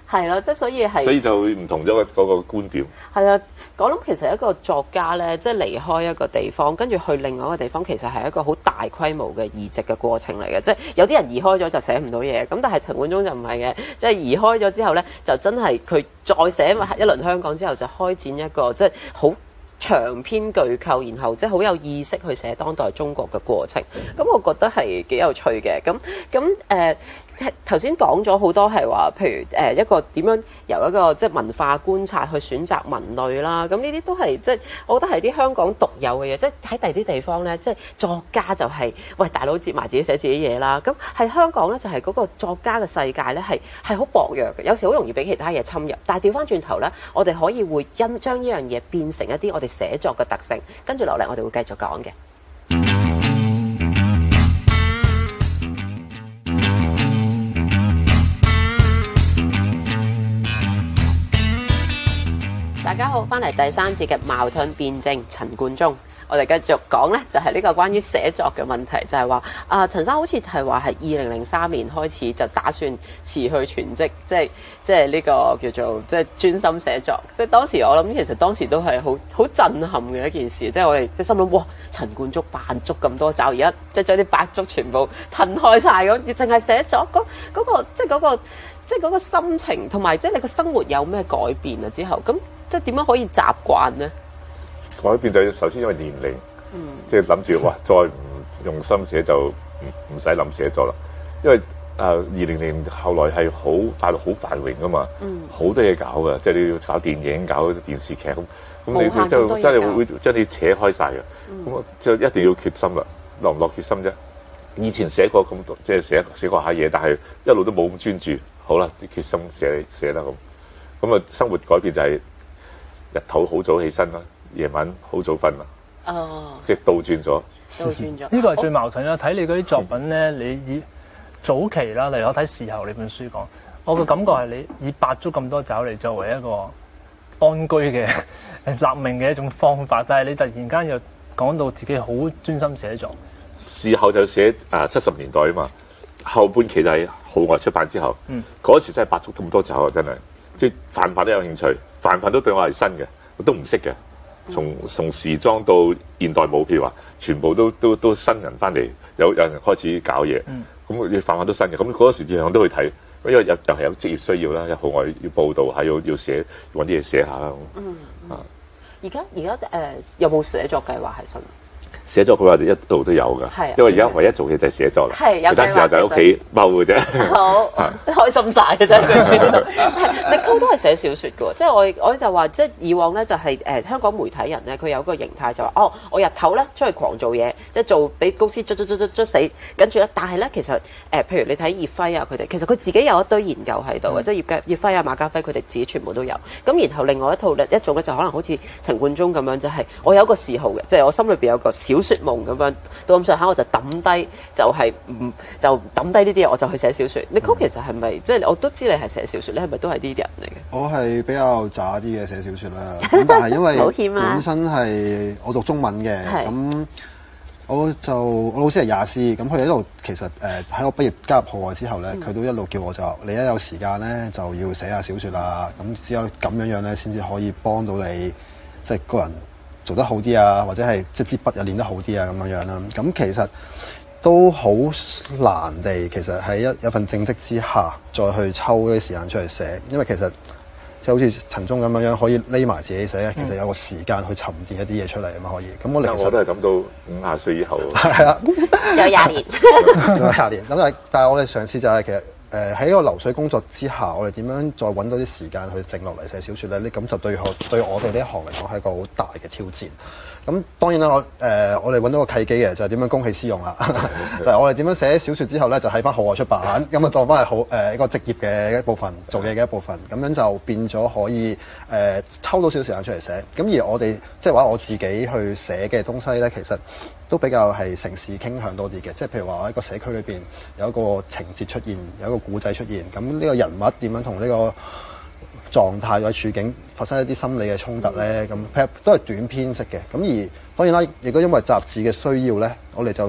係咯，即係所以係。 所以就唔同咗個嗰個觀點。 係啊，我諗其實一個作家咧，即係離開一個地方，跟住去另外一個地方，其實係一個好大規模嘅移植嘅過程嚟嘅。即係有啲人移開咗就寫唔到嘢，咁但係陳冠中就唔係嘅，即係移開咗之後咧，就真係佢再寫一輪香港之後，就開展一個即係好長篇巨構，然後即係好有意識去寫當代中國嘅過程。咁我覺得係幾有趣嘅。咁咁誒。頭先講咗好多係話，譬如誒一個點樣由一個即係文化觀察去選擇文類啦，咁呢啲都係即係我覺得係啲香港獨有嘅嘢，即係喺第二啲地方咧，即係作家就係、是、喂大佬接埋自己寫自己嘢啦，咁喺香港咧就係嗰個作家嘅世界咧係係好薄弱嘅，有時好容易俾其他嘢侵入，但係調翻轉頭咧，我哋可以會因將呢樣嘢變成一啲我哋寫作嘅特性，跟住落嚟我哋會繼續講嘅。大家好，翻嚟第三節嘅矛盾辯證，陳冠中，我哋繼續講呢，就係、是、呢個關於寫作嘅問題，就係話啊，陳生好似係話係二零零三年開始就打算辭去全職，即係即係呢個叫做即係專心寫作。即係當時我諗，其實當時都係好好震撼嘅一件事，即係我哋即係心諗，哇！陳冠中扮足咁多爪，而家即係將啲白竹全部褪開晒咁，淨係寫作嗰嗰個即係嗰個即係嗰個心情，同埋即係你個生活有咩改變啊？之後咁。即係點樣可以習慣呢？ 改變就首先因為年齡，嗯、即係諗住哇，再唔用心寫就唔唔使諗寫作啦。因為誒二零年後來係好大陸好繁榮噶嘛，好、嗯、多嘢搞噶，即係你要搞電影、搞電視劇咁，咁你你就真係會將你扯開晒嘅。咁、嗯、就一定要決心啦，落唔落決心啫？以前寫過咁多，即係寫寫過下嘢，但係一路都冇咁專注。好啦，啲決心寫寫啦咁，咁啊生活改變就係、是。日頭好早起身啦，夜晚好早瞓啦。哦，即係倒轉咗。 倒轉咗。呢個係最矛盾啦。睇你嗰啲作品咧，你以早期啦，例如我睇《時候》呢本書講，我個感覺係你以白足咁多爪嚟作為一個安居嘅立命嘅一種方法，但係你突然間又講到自己好專心寫作。 事後就寫啊七十年代啊嘛，後半期就係號外出版之後，嗰、嗯、時真係白足咁多爪啊，真係。即係泛泛都有興趣，泛泛都對我係新嘅，我都唔識嘅。從從時裝到現代舞，譬如話，全部都都都新人翻嚟，有有人開始搞嘢。咁你泛泛都新嘅，咁嗰時樣樣都去睇，因為又又係有職業需要啦，有號外要報導，係要要寫揾啲嘢寫下啦。嗯嗯、啊！ 而家而家誒有冇寫作計劃係新？ 寫作佢話就一路都有㗎， 係因為而家唯一做嘅就係寫作啦， 係有其他時候就喺屋企踎嘅啫。 好，開心晒嘅啫，佢書度。Nicole 都係寫小説嘅喎，即係我我就話，即係以往咧就係、是、誒、呃、香港媒體人咧，佢有個形態就話，哦，我日頭咧出去狂做嘢，即係做俾公司捽捽捽捽捽死，跟住咧，但係咧其實誒、呃，譬如你睇葉輝啊，佢哋其實佢自己有一堆研究喺度嘅，嗯、即係葉家葉輝啊、馬家輝佢哋自己全部都有。咁然後另外一套咧一種咧就可能好似陳冠中咁樣，就係、是、我有一個嗜好嘅，即係我心裏邊有個小説夢咁樣，到咁上下我就抌低，就係、是、唔就抌低呢啲嘢，我就去寫小説。你講其實係咪即係我都知你係寫小説，你係咪都係呢啲人嚟嘅？ 我係比較渣啲嘅寫小説啦，咁但係因為本身係我讀中文嘅，咁我就我老師係亞師，咁佢哋一路其實誒喺我畢業加入號外之後咧，佢、嗯、都一路叫我就你一有時間咧就要寫下小説啦，咁只有咁樣樣咧先至可以幫到你，即係個人做得好啲啊，或者係即係支筆又練得好啲啊咁樣樣啦。咁其實都好難地，其實喺一一份正職之下，再去抽啲時間出嚟寫，因為其實即係好似陳忠咁樣樣，可以匿埋自己寫，其實有個時間去沉澱一啲嘢出嚟啊嘛，可以。咁我哋其實我都係咁到五廿歲以後。 係啦， 有廿年， 有廿年。咁但係但係我哋嘗試就係其實誒喺個流水工作之下，我哋點樣再揾到啲時間去靜落嚟寫小説咧？呢咁就對我對我哋呢一行嚟講係一個好大嘅挑戰。咁當然啦，我誒、呃、我哋揾到個契機嘅就係、是、點樣公器私用啦，就係我哋點樣寫小説之後咧，就喺翻號外出版，咁啊當翻係好誒一個職業嘅一部分，做嘢嘅一部分，咁樣就變咗可以誒、呃、抽到少少時間出嚟寫。咁而我哋即係話我自己去寫嘅東西咧，其實都比較係城市傾向多啲嘅，即係譬如話我喺個社區裏邊有一個情節出現，有一個古仔出現，咁呢個人物點樣同呢個狀態或者處境發生一啲心理嘅衝突咧，咁譬如都係短篇式嘅。咁而當然啦，亦都因為雜誌嘅需要咧，我哋就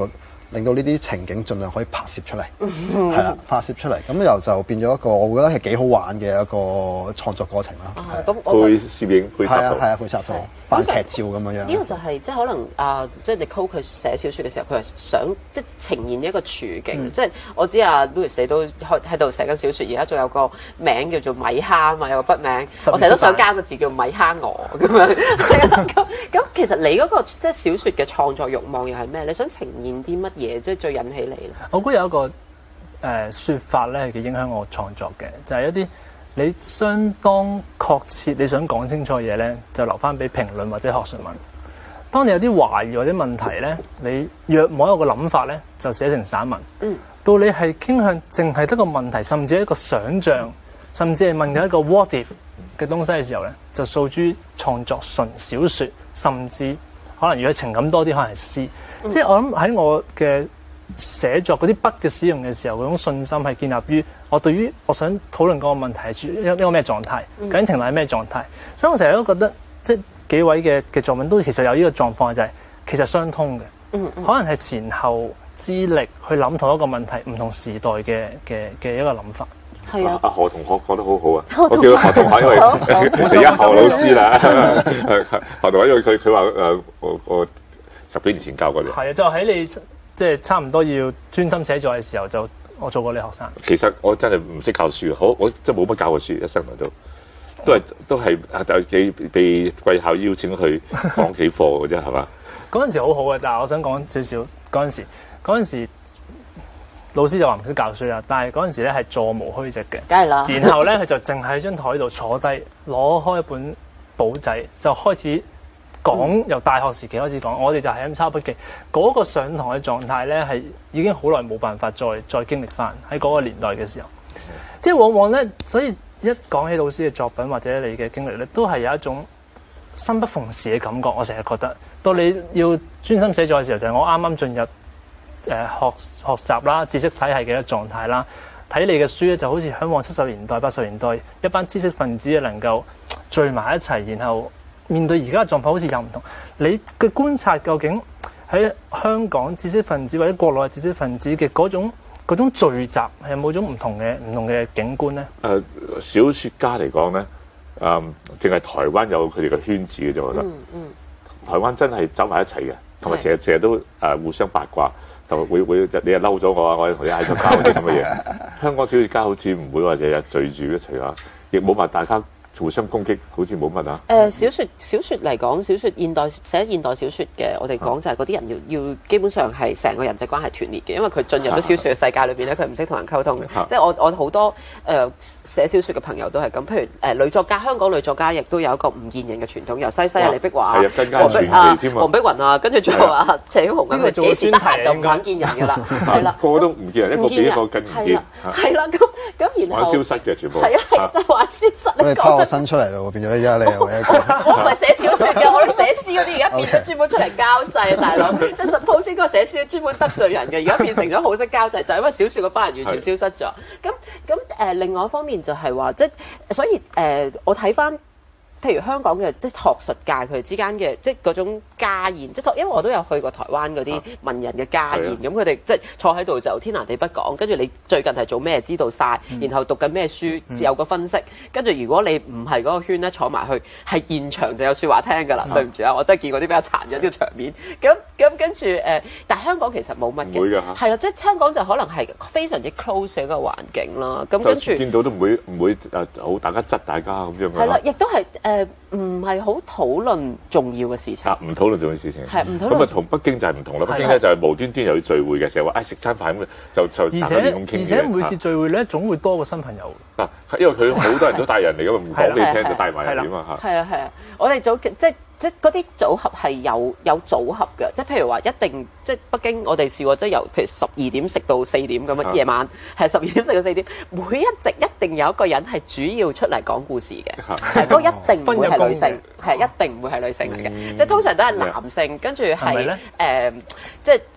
令到呢啲情景盡量可以拍攝出嚟，係啦，拍攝出嚟，咁又就變咗一個我覺得係幾好玩嘅一個創作過程啦。 咁配攝影配插圖， 係啊，配插圖扮劇照咁樣樣。 呢個就係即係可能啊，即係 Nicole 佢寫小説嘅時候，佢係想即係呈現一個處境。即係我知啊 Louis 你都喺度寫緊小説，而家仲有個名叫做米蝦啊嘛，有個筆名，我成日都想加個字叫米蝦鵝咁樣。係啊，咁咁其實你嗰個即係小説嘅創作慾望又係咩？你想呈現啲乜嘢？即係最引起你咧？ 我估有一個誒説法咧，係幾影響我創作嘅，就係、是、一啲你相當確切你想講清楚嘅嘢咧，就留翻俾評論或者學術文。當你有啲懷疑或者問題咧，你若冇一個諗法咧，就寫成散文。嗯。到你係傾向淨係得個問題，甚至係一個想像，甚至係問緊一個 what if 嘅東西嘅時候咧，就訴諸創作純小説，甚至可能如果情感多啲，可能係詩。嗯、即係我諗喺我嘅寫作嗰啲筆嘅使用嘅時候，嗰種信心係建立於我對於我想討論嗰個問題係一個咩狀態，究竟停留喺咩狀態。所以我成日都覺得，即係幾位嘅嘅作品都其實有呢個狀況，就係、是、其實相通嘅，嗯嗯、可能係前後之力去諗同一個問題，唔同時代嘅嘅嘅一個諗法。 係啊， 阿何同學講得好好啊！我叫佢何同學，因為而家何老師啦，何同學因為佢佢話誒我我十幾年前教過你。係啊，就喺你即係差唔多要專心寫作嘅時候，就我做過你學生。 其實我真係唔識教書，好我真係冇乜教過書，一生嚟都都係都係啊！就幾被貴校邀請去講幾課嘅啫，係嘛？ 嗰陣時好好嘅，但係我想講少少嗰陣時，嗰陣時。老師就話唔識教書啦，但係嗰陣時咧係座無虛席嘅， 梗係啦。 然後咧佢就淨喺張台度坐低，攞開一本簿仔，就開始講，由大學時期開始講。我哋就係咁抄筆記。嗰、那個上堂嘅狀態咧係已經好耐冇辦法再再經歷翻喺嗰個年代嘅時候。即係往往咧，所以一講起老師嘅作品或者你嘅經歷咧，都係有一種生不逢時嘅感覺。我成日覺得，到你要專心寫作嘅時候，就係、是、我啱啱進入。誒學學習啦，知識體系嘅一個狀態啦，睇你嘅書咧就好似嚮往七十年代、八十年代一班知識分子能夠聚埋一齊，然後面對而家嘅狀況好似又唔同。你嘅觀察究竟喺香港知識分子或者國內嘅知識分子嘅嗰種嗰種聚集係有冇種唔同嘅唔同嘅景觀咧？誒、 呃，小説家嚟講咧，誒、嗯，淨係台灣有佢哋嘅圈子嘅啫，我覺得。嗯嗯。台灣真係走埋一齊嘅，同埋成日成日都誒、呃、互相八卦。就會會你又嬲咗我啊！我同你嗌咗交啲咁嘅嘢。香港小説家好似唔會話日日聚住一齊啊，亦冇話大家互相攻擊，好似冇乜啊。 誒、呃、小説小説嚟講，小説現代寫現代小説嘅，我哋講就係嗰啲人要要基本上係成個人際關係斷裂嘅，因為佢進入咗小説嘅世界裏邊咧，佢唔識同人溝通嘅。即係我我好多誒、呃、寫小説嘅朋友都係咁，譬如誒、呃、女作家，香港女作家亦都有一個唔見人嘅傳統，由西西啊、李碧華啊、黃碧黃碧雲啊，跟住仲有啊謝曉紅啊，佢幾時得閒就唔肯見人㗎啦，係啦， 個個都唔見人，一個比一個更唔見。 係啦，咁咁然後消失嘅全部。 係啊，係就係話消失。 我哋拋個身出嚟咯，變咗而家你又一個。 我唔係寫小説嘅，我哋寫詩嗰啲而家變咗專門出嚟交際，大佬。即係 suppose 應該寫詩專門得罪人嘅，而家變成咗好識交際，就係因為小説嗰班人完全消失咗。咁咁誒，另外一方面就係話，即係所以誒、呃，我睇翻。譬如香港嘅即係學術界佢哋之間嘅即係嗰種家宴，即係因為我都有去過台灣嗰啲文人嘅家宴，咁佢哋即係坐喺度就天南地北講，跟住你最近係做咩知道晒，嗯、然後讀緊咩書有個分析，跟住如果你唔係嗰個圈咧，坐埋去係現場就有説話聽㗎啦。嗯、對唔住啊，我真係見過啲比較殘忍嘅場面。咁咁跟住誒、呃，但係香港其實冇乜嘅，係啦，即係香港就可能係非常之 close 嘅一個環境啦。咁跟住見到都唔會唔會誒好大家窒大家咁樣㗎。係啦， 亦都係誒。誒唔係好討論重要嘅事情。啊， 唔討論重要嘅事情。 係唔討論。 咁啊，同北京就係唔同啦。北京咧就係無端端又要聚會嘅，成日話誒食餐飯咁，就就大家亂咁傾嘅。 而且每次聚會咧，總會多個新朋友。 嗱，因為佢好多人都帶人嚟㗎嘛，唔講俾你聽就帶埋人點啊嚇。 係啊係啊，我哋組即係即係嗰啲組合係有有組合嘅，即係譬如話一定即係北京，我哋試過即係由譬如十二點食到四點咁樣，夜晚係十二點食到四點，每一席一定有一個人係主要出嚟講故事嘅，係嗰個一定唔會係女性，係一定唔會係女性嚟嘅，即係通常都係男性，跟住係誒即係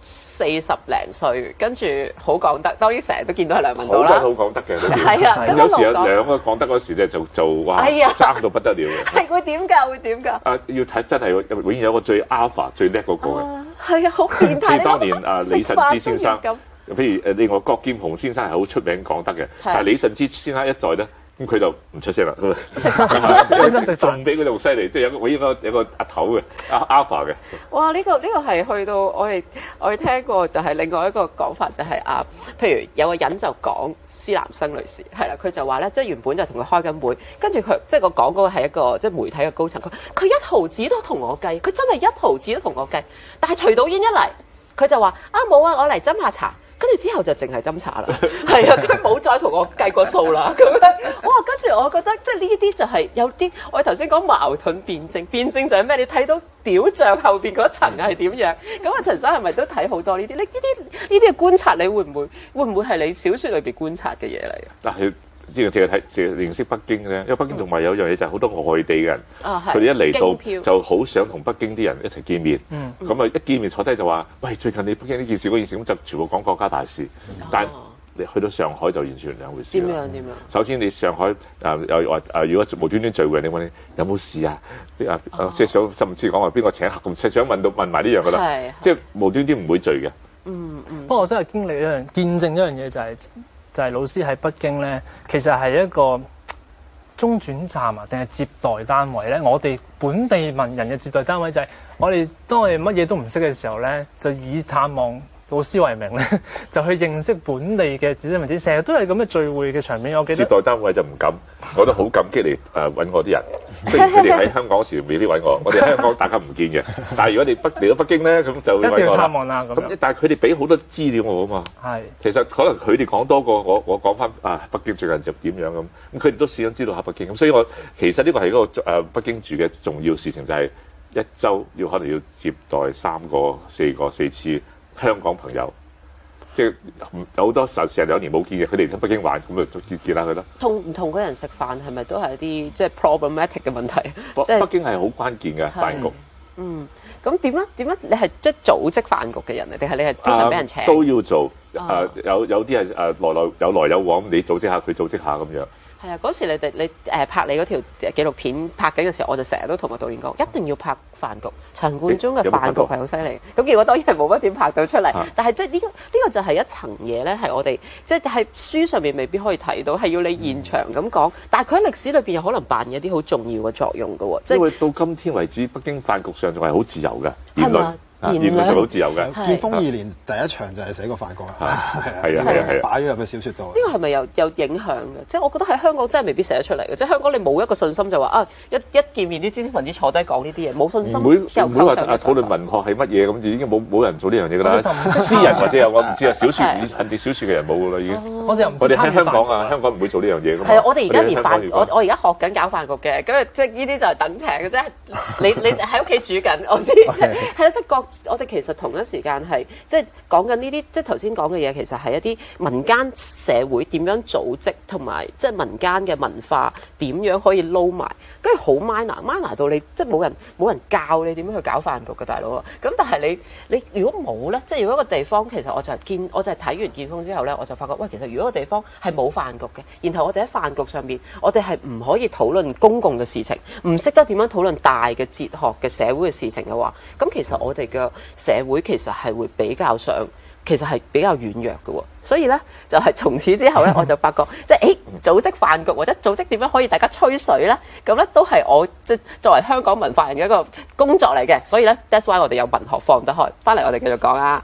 四十零歲，跟住好講得，當然成日都見到係梁文道啦。 好講得嘅， 係啊， 有時有兩個講得嗰時咧就就哇爭到不得了嘅。 係會點㗎？會點㗎？ 啊，要睇真係永遠有個最 alpha 最叻嗰個嘅。 係啊，好變態。 譬如當年啊李慎之先生，譬如誒另外郭劍雄先生係好出名講得嘅，但係李慎之先生一在咧。咁佢就唔出聲啦， 真真直仲比佢仲犀利，即係有個我應該有個阿頭嘅阿 Alpha 嘅。 哇！呢、這個呢、這個係去到我哋我哋聽過就係另外一個講法就係、是、啊，譬如有個人就講施南生女士係啦，佢就話咧，即係原本就同佢開緊會，跟住佢即係個講嗰個係一個即係媒體嘅高層，佢佢一毫子都同我計，佢真係一毫子都同我計，但係徐導演一嚟，佢就話啊冇啊，我嚟斟下茶。跟住之後就淨係斟茶啦，係啊，佢冇再同我計過數啦。咁樣，哇！跟住我覺得即係呢啲就係有啲，我哋頭先講矛盾辯證，辯證就係咩？你睇到表象後邊嗰層係點樣？咁啊，陳生係咪都睇好多呢啲？你呢啲呢啲嘅觀察，你會唔會會唔會係你小説裏邊觀察嘅嘢嚟啊？ 但係即係淨係睇淨係認識北京咧，因為北京同埋有一樣嘢就係好多外地嘅人，佢哋、嗯、一嚟到就好想同北京啲人一齊見面。咁啊、嗯、一見面坐低就話：喂，最近你北京呢件事嗰件事，咁就全部講國家大事。嗯、但係你去到上海就完全兩回事啦。點樣點樣？首先你上海誒又話誒，如果無端端聚會，你問你有冇事啊？啊、哦、即係想甚至講話邊個請客咁，即係想問到問埋呢樣噶啦。即係無端端唔會聚嘅。嗯嗯。不過我真係經歷一樣見證一樣嘢就係、是。就係老師喺北京咧，其實係一個中轉站啊，定係接待單位咧？我哋本地文人嘅接待單位就係我哋當我哋乜嘢都唔識嘅時候咧，就以探望老師為名咧，就去認識本地嘅知識分子，成日都係咁嘅聚會嘅場面。我記得接待單位就唔敢，我都好感激你誒揾我啲人。雖然佢哋喺香港時未必揾我，我哋喺香港大家唔見嘅。但係如果你北嚟到北京咧，咁就會揾我啦。一定要探望啦咁。咁但係佢哋俾好多資料我啊嘛。係是。其實可能佢哋講多過我，我講翻啊北京最近就點樣咁。咁佢哋都試想知道下北京。咁所以我其實呢個係一個誒、呃、北京住嘅重要事情，就係、是、一週要可能要接待三個、四個、四次香港朋友。即係有好多時成兩年冇見嘅，佢哋喺北京玩，咁咪見見下佢咯。同唔同嗰人食飯係咪都係一啲即係 problematic 嘅問題？即係北京係好關鍵嘅飯局。嗯，咁點咧？點咧？你係即係組織飯局嘅人啊？定係你係通常俾人請？都要做。誒、呃、有有啲係誒來來有來有往，你組織下，佢組織下咁樣。係啊，嗰時你哋你誒拍你嗰條紀錄片拍緊嘅時候，我就成日都同個導演講，一定要拍飯局。陳冠中嘅飯局係好犀利。咁結果當然係冇乜點拍到出嚟，啊、但係即係呢個呢、呢個就係一層嘢咧，係我哋即係喺書上面未必可以睇到，係要你現場咁講。嗯、但係佢喺歷史裏邊又可能扮演一啲好重要嘅作用嘅喎。即係因為到今天為止，北京飯局上仲係好自由嘅言論。言論就好自由嘅。建豐二年第一場就係寫個飯局啦，係啊係啊係啊，擺咗入去小説度。呢個係咪有有影響嘅？即係我覺得喺香港真係未必寫得出嚟嘅。即係香港你冇一個信心就話啊，一一見面啲知識分子坐低講呢啲嘢，冇信心。唔會唔會話啊討論文學係乜嘢咁，已經冇冇人做呢樣嘢㗎啦。詩人或者有我唔知啊，小説恨啲小説嘅人冇㗎啦已經。我哋我哋喺香港啊，香港唔會做呢樣嘢㗎嘛。係啊，我哋而家連飯我我而家學緊搞飯局嘅，咁即係呢啲就係等請嘅啫。你你喺屋企煮緊，我知即係係啦，即係各我哋其實同。同一時間係即係講緊呢啲，即係頭先講嘅嘢，其實係一啲民間社會點樣組織，同埋即係民間嘅文化點樣可以撈埋，跟住好 minor，minor 到你即係冇人冇人教你點樣去搞飯局嘅大佬啊！咁但係你你如果冇咧，即係如果一個地方其實我就係見我就係睇完建豐之後咧，我就發覺喂，其實如果個地方係冇飯局嘅，然後我哋喺飯局上面，我哋係唔可以討論公共嘅事情，唔識得點樣討論大嘅哲學嘅社會嘅事情嘅話，咁其實我哋嘅社會其實係會比較上，其實係比較軟弱嘅喎，所以咧就係、是、從此之後咧，我就發覺即係誒組織飯局或者組織點樣可以大家吹水咧，咁咧都係我即係作為香港文化人嘅一個工作嚟嘅，所以咧 that's why 我哋有文學放得開。翻嚟我哋繼續講啊。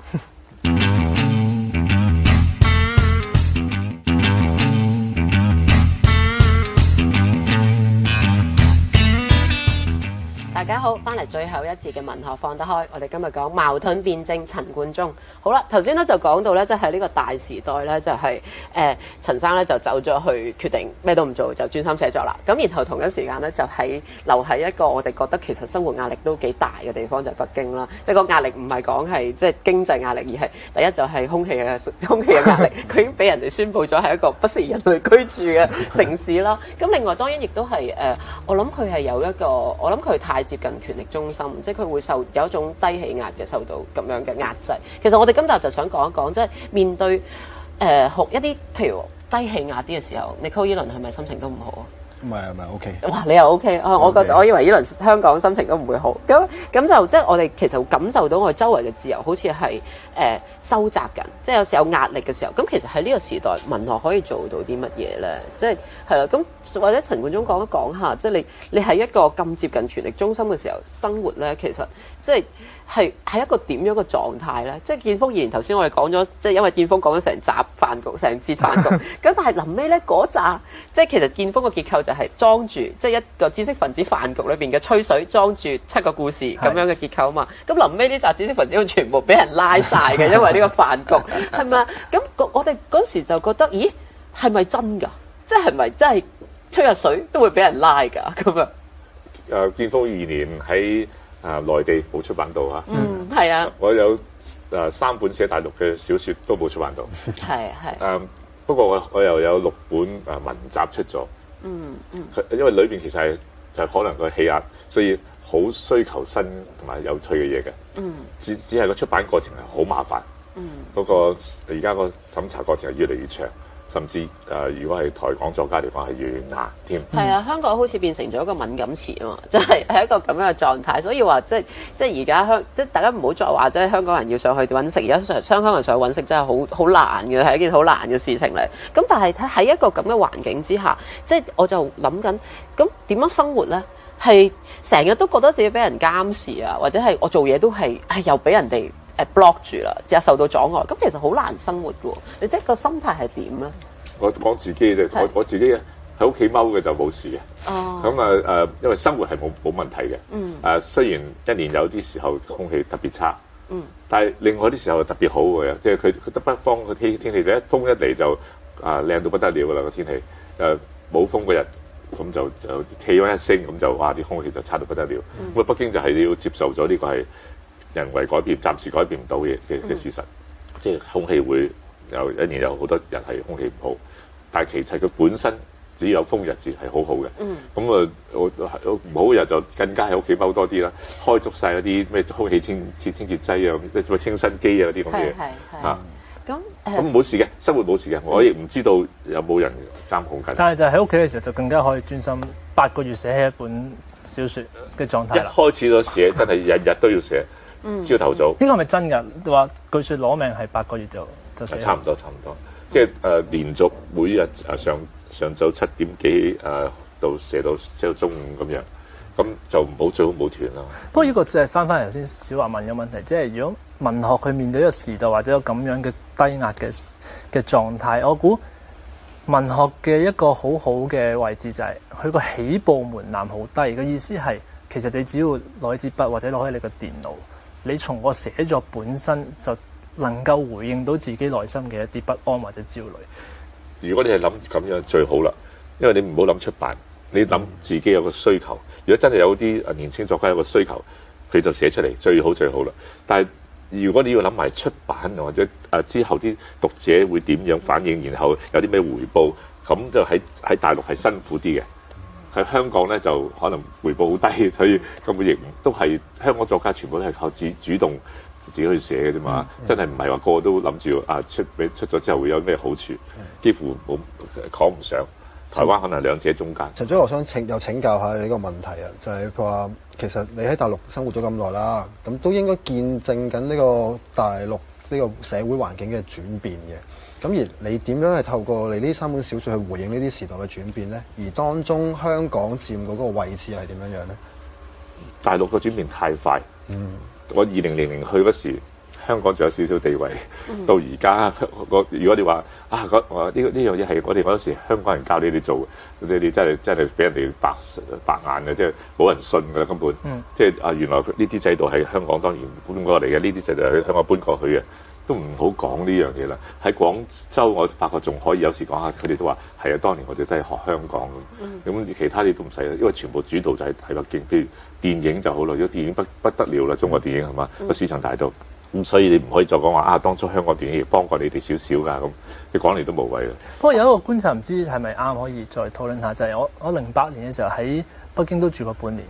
大家好，翻嚟最後一節嘅文學放得開，我哋今日講矛盾辯證陳冠中。好啦，頭先咧就講到咧，即係呢個大時代咧，就係、是、誒、呃、陳生咧就走咗去決定咩都唔做，就專心寫作啦。咁然後同一時間咧就喺留喺一個我哋覺得其實生活壓力都幾大嘅地方，就係、是、北京啦。即係個壓力唔係講係即係經濟壓力，而係第一就係空氣嘅空氣嘅壓力，佢已經俾人哋宣佈咗係一個不適宜人類居住嘅城市啦。咁另外當然亦都係誒，我諗佢係有一個，我諗佢太接近權力中心，即係佢會受有一種低氣壓嘅受到咁樣嘅壓制。其實我哋今集就想講一講，即係面對誒學、呃、一啲譬如低氣壓啲嘅時候，Nicole 依輪係咪心情都唔好啊？ 唔係唔係 OK。 哇！你又 OK 啊？我覺得我以為依輪香港心情都唔會好。咁咁就即係我哋其實感受到我哋周圍嘅自由好似係誒收窄緊，即係有時有壓力嘅時候。咁其實喺呢個時代，文學可以做到啲乜嘢咧？即係係啦。咁或者陳冠中講一講下，即係你你喺一個咁接近權力中心嘅時候生活咧，其實即係。係係一個點樣嘅狀態咧？即係建豐然頭先我哋講咗，即係因為建豐講咗成集飯局，成節飯局。咁但係臨尾咧嗰集，即係其實建豐嘅結構就係裝住，即係一個知識分子飯局裏邊嘅吹水，裝住七個故事咁樣嘅結構啊嘛。咁臨尾呢集知識分子全部俾人拉晒嘅，因為呢個飯局係咪啊？咁我哋嗰時就覺得，咦，係咪真㗎？即係係咪真係吹下水都會俾人拉㗎？咁啊？ 誒，建豐二年喺。啊！內地冇出版到啊！ 嗯，係啊。 我有誒、呃、三本寫大陸嘅小説都冇出版到。 係係。 誒不過我我又有六本誒文集出咗。嗯嗯。因為裏邊其實係就係可能個氣壓，所以好需求新同埋有趣嘅嘢嘅。嗯。只只係個出版過程係好麻煩。嗯。嗰、那個而家個審查過程係越嚟越長。甚至誒、呃，如果係台港作家嚟講係越難添。係啊，香港好似變成咗一個敏感詞啊嘛，即係係一個咁樣嘅狀態。所以話即係即係而家香，即係大家唔好再話即係香港人要上去揾食。而家上香港人上去揾食真係好好難嘅，係一件好難嘅事情嚟。咁但係喺一個咁嘅環境之下，即係我就諗緊，咁點樣生活咧？係成日都覺得自己俾人監視啊，或者係我做嘢都係係又俾人哋。誒 block 住啦，就受到阻礙，咁其實好難生活嘅喎。你即係個心態係點咧？我講自己啫，我我自己喺屋企踎嘅就冇事嘅。哦。咁啊誒，因為生活係冇冇問題嘅。嗯。誒，雖然一年有啲時候空氣特別差。嗯。但係另外啲時候特別好嘅，即係佢佢得北方嘅天天氣就一風一嚟就啊靚到不得了㗎啦個天氣。誒冇風嗰日，咁就就氣溫一升，咁就哇啲空氣就差到不得了。咁啊、嗯、北京就係要接受咗呢個係。人為改變，暫時改變唔到嘅嘅嘅事實，嗯、即係空氣會有一年有好多人係空氣唔好，但係其實佢本身只要有風日子係好好嘅。嗯，咁啊，我唔好日就更加喺屋企踎多啲啦，開足晒嗰啲咩空氣清清清潔劑啊，即係清新機啊嗰啲咁嘅嘢啊。咁咁冇事嘅，生活冇事嘅，我亦唔知道有冇人監控緊。但係就喺屋企嘅時候就更加可以專心八個月寫起一本小説嘅狀態啦。一開始咗寫真係日日都要寫。嗯，朝頭早呢個係咪真㗎？話據說攞命係八個月就就寫。差唔多，差唔多，即係誒、呃、連續每日誒上上晝七點幾誒、呃、到寫到寫到中午咁樣，咁就唔好最好冇斷啦。不過呢個就係翻翻嚟頭先小華問嘅問題，即係如果文學佢面對一個時代或者有咁樣嘅低壓嘅嘅狀態，我估文學嘅一個好好嘅位置就係佢個起步門檻好低嘅意思係，其實你只要攞支筆或者攞起你個電腦。你從個寫作本身就能夠回應到自己內心嘅一啲不安或者焦慮。如果你係諗咁樣最好啦，因為你唔好諗出版，你諗自己有個需求。如果真係有啲年輕作家有個需求，佢就寫出嚟最好最好啦。但係如果你要諗埋出版或者誒之後啲讀者會點樣反應，然後有啲咩回報，咁就喺喺大陸係辛苦啲嘅。喺香港咧就可能回報好低，所以根本亦都係香港作家全部都係靠自主動自己去寫嘅啫嘛，嗯、真係唔係話個個都諗住啊出俾出咗之後會有咩好處，嗯、幾乎冇講唔上。台灣可能兩者中間。陳總，我想請又請教下你呢個問題啊，就係佢話其實你喺大陸生活咗咁耐啦，咁都應該見證緊呢個大陸呢個社會環境嘅轉變嘅。咁而你點樣係透過你呢三本小説去回應呢啲時代嘅轉變咧？而當中香港佔嗰個位置係點樣樣咧？大陸嘅轉變太快。嗯，我二零零零去嗰時，香港仲有少少地位。嗯、到而家，我如果你話啊，我我呢呢樣嘢係我哋嗰時香港人教你哋做，你哋真係真係俾人哋白白眼嘅，即係冇人信㗎啦根本。嗯、即係啊，原來呢啲制度係香港當然搬過嚟嘅，呢啲制度係香港搬過去嘅。都唔好講呢樣嘢啦。喺廣州，我發覺仲可以有時講下，佢哋都話係啊，當年我哋都係學香港咁。咁、嗯、其他啲都唔使啦，因為全部主導就係喺北京。譬如電影就好啦，如果電影不不得了啦，中國電影係嘛個市場大到咁，所以你唔可以再講話啊，當初香港電影亦幫過你哋少少㗎咁，你講嚟都無謂啦。不過有一個觀察，唔知係咪啱可以再討論下，就係、是、我我零八年嘅時候喺北京都住過半年。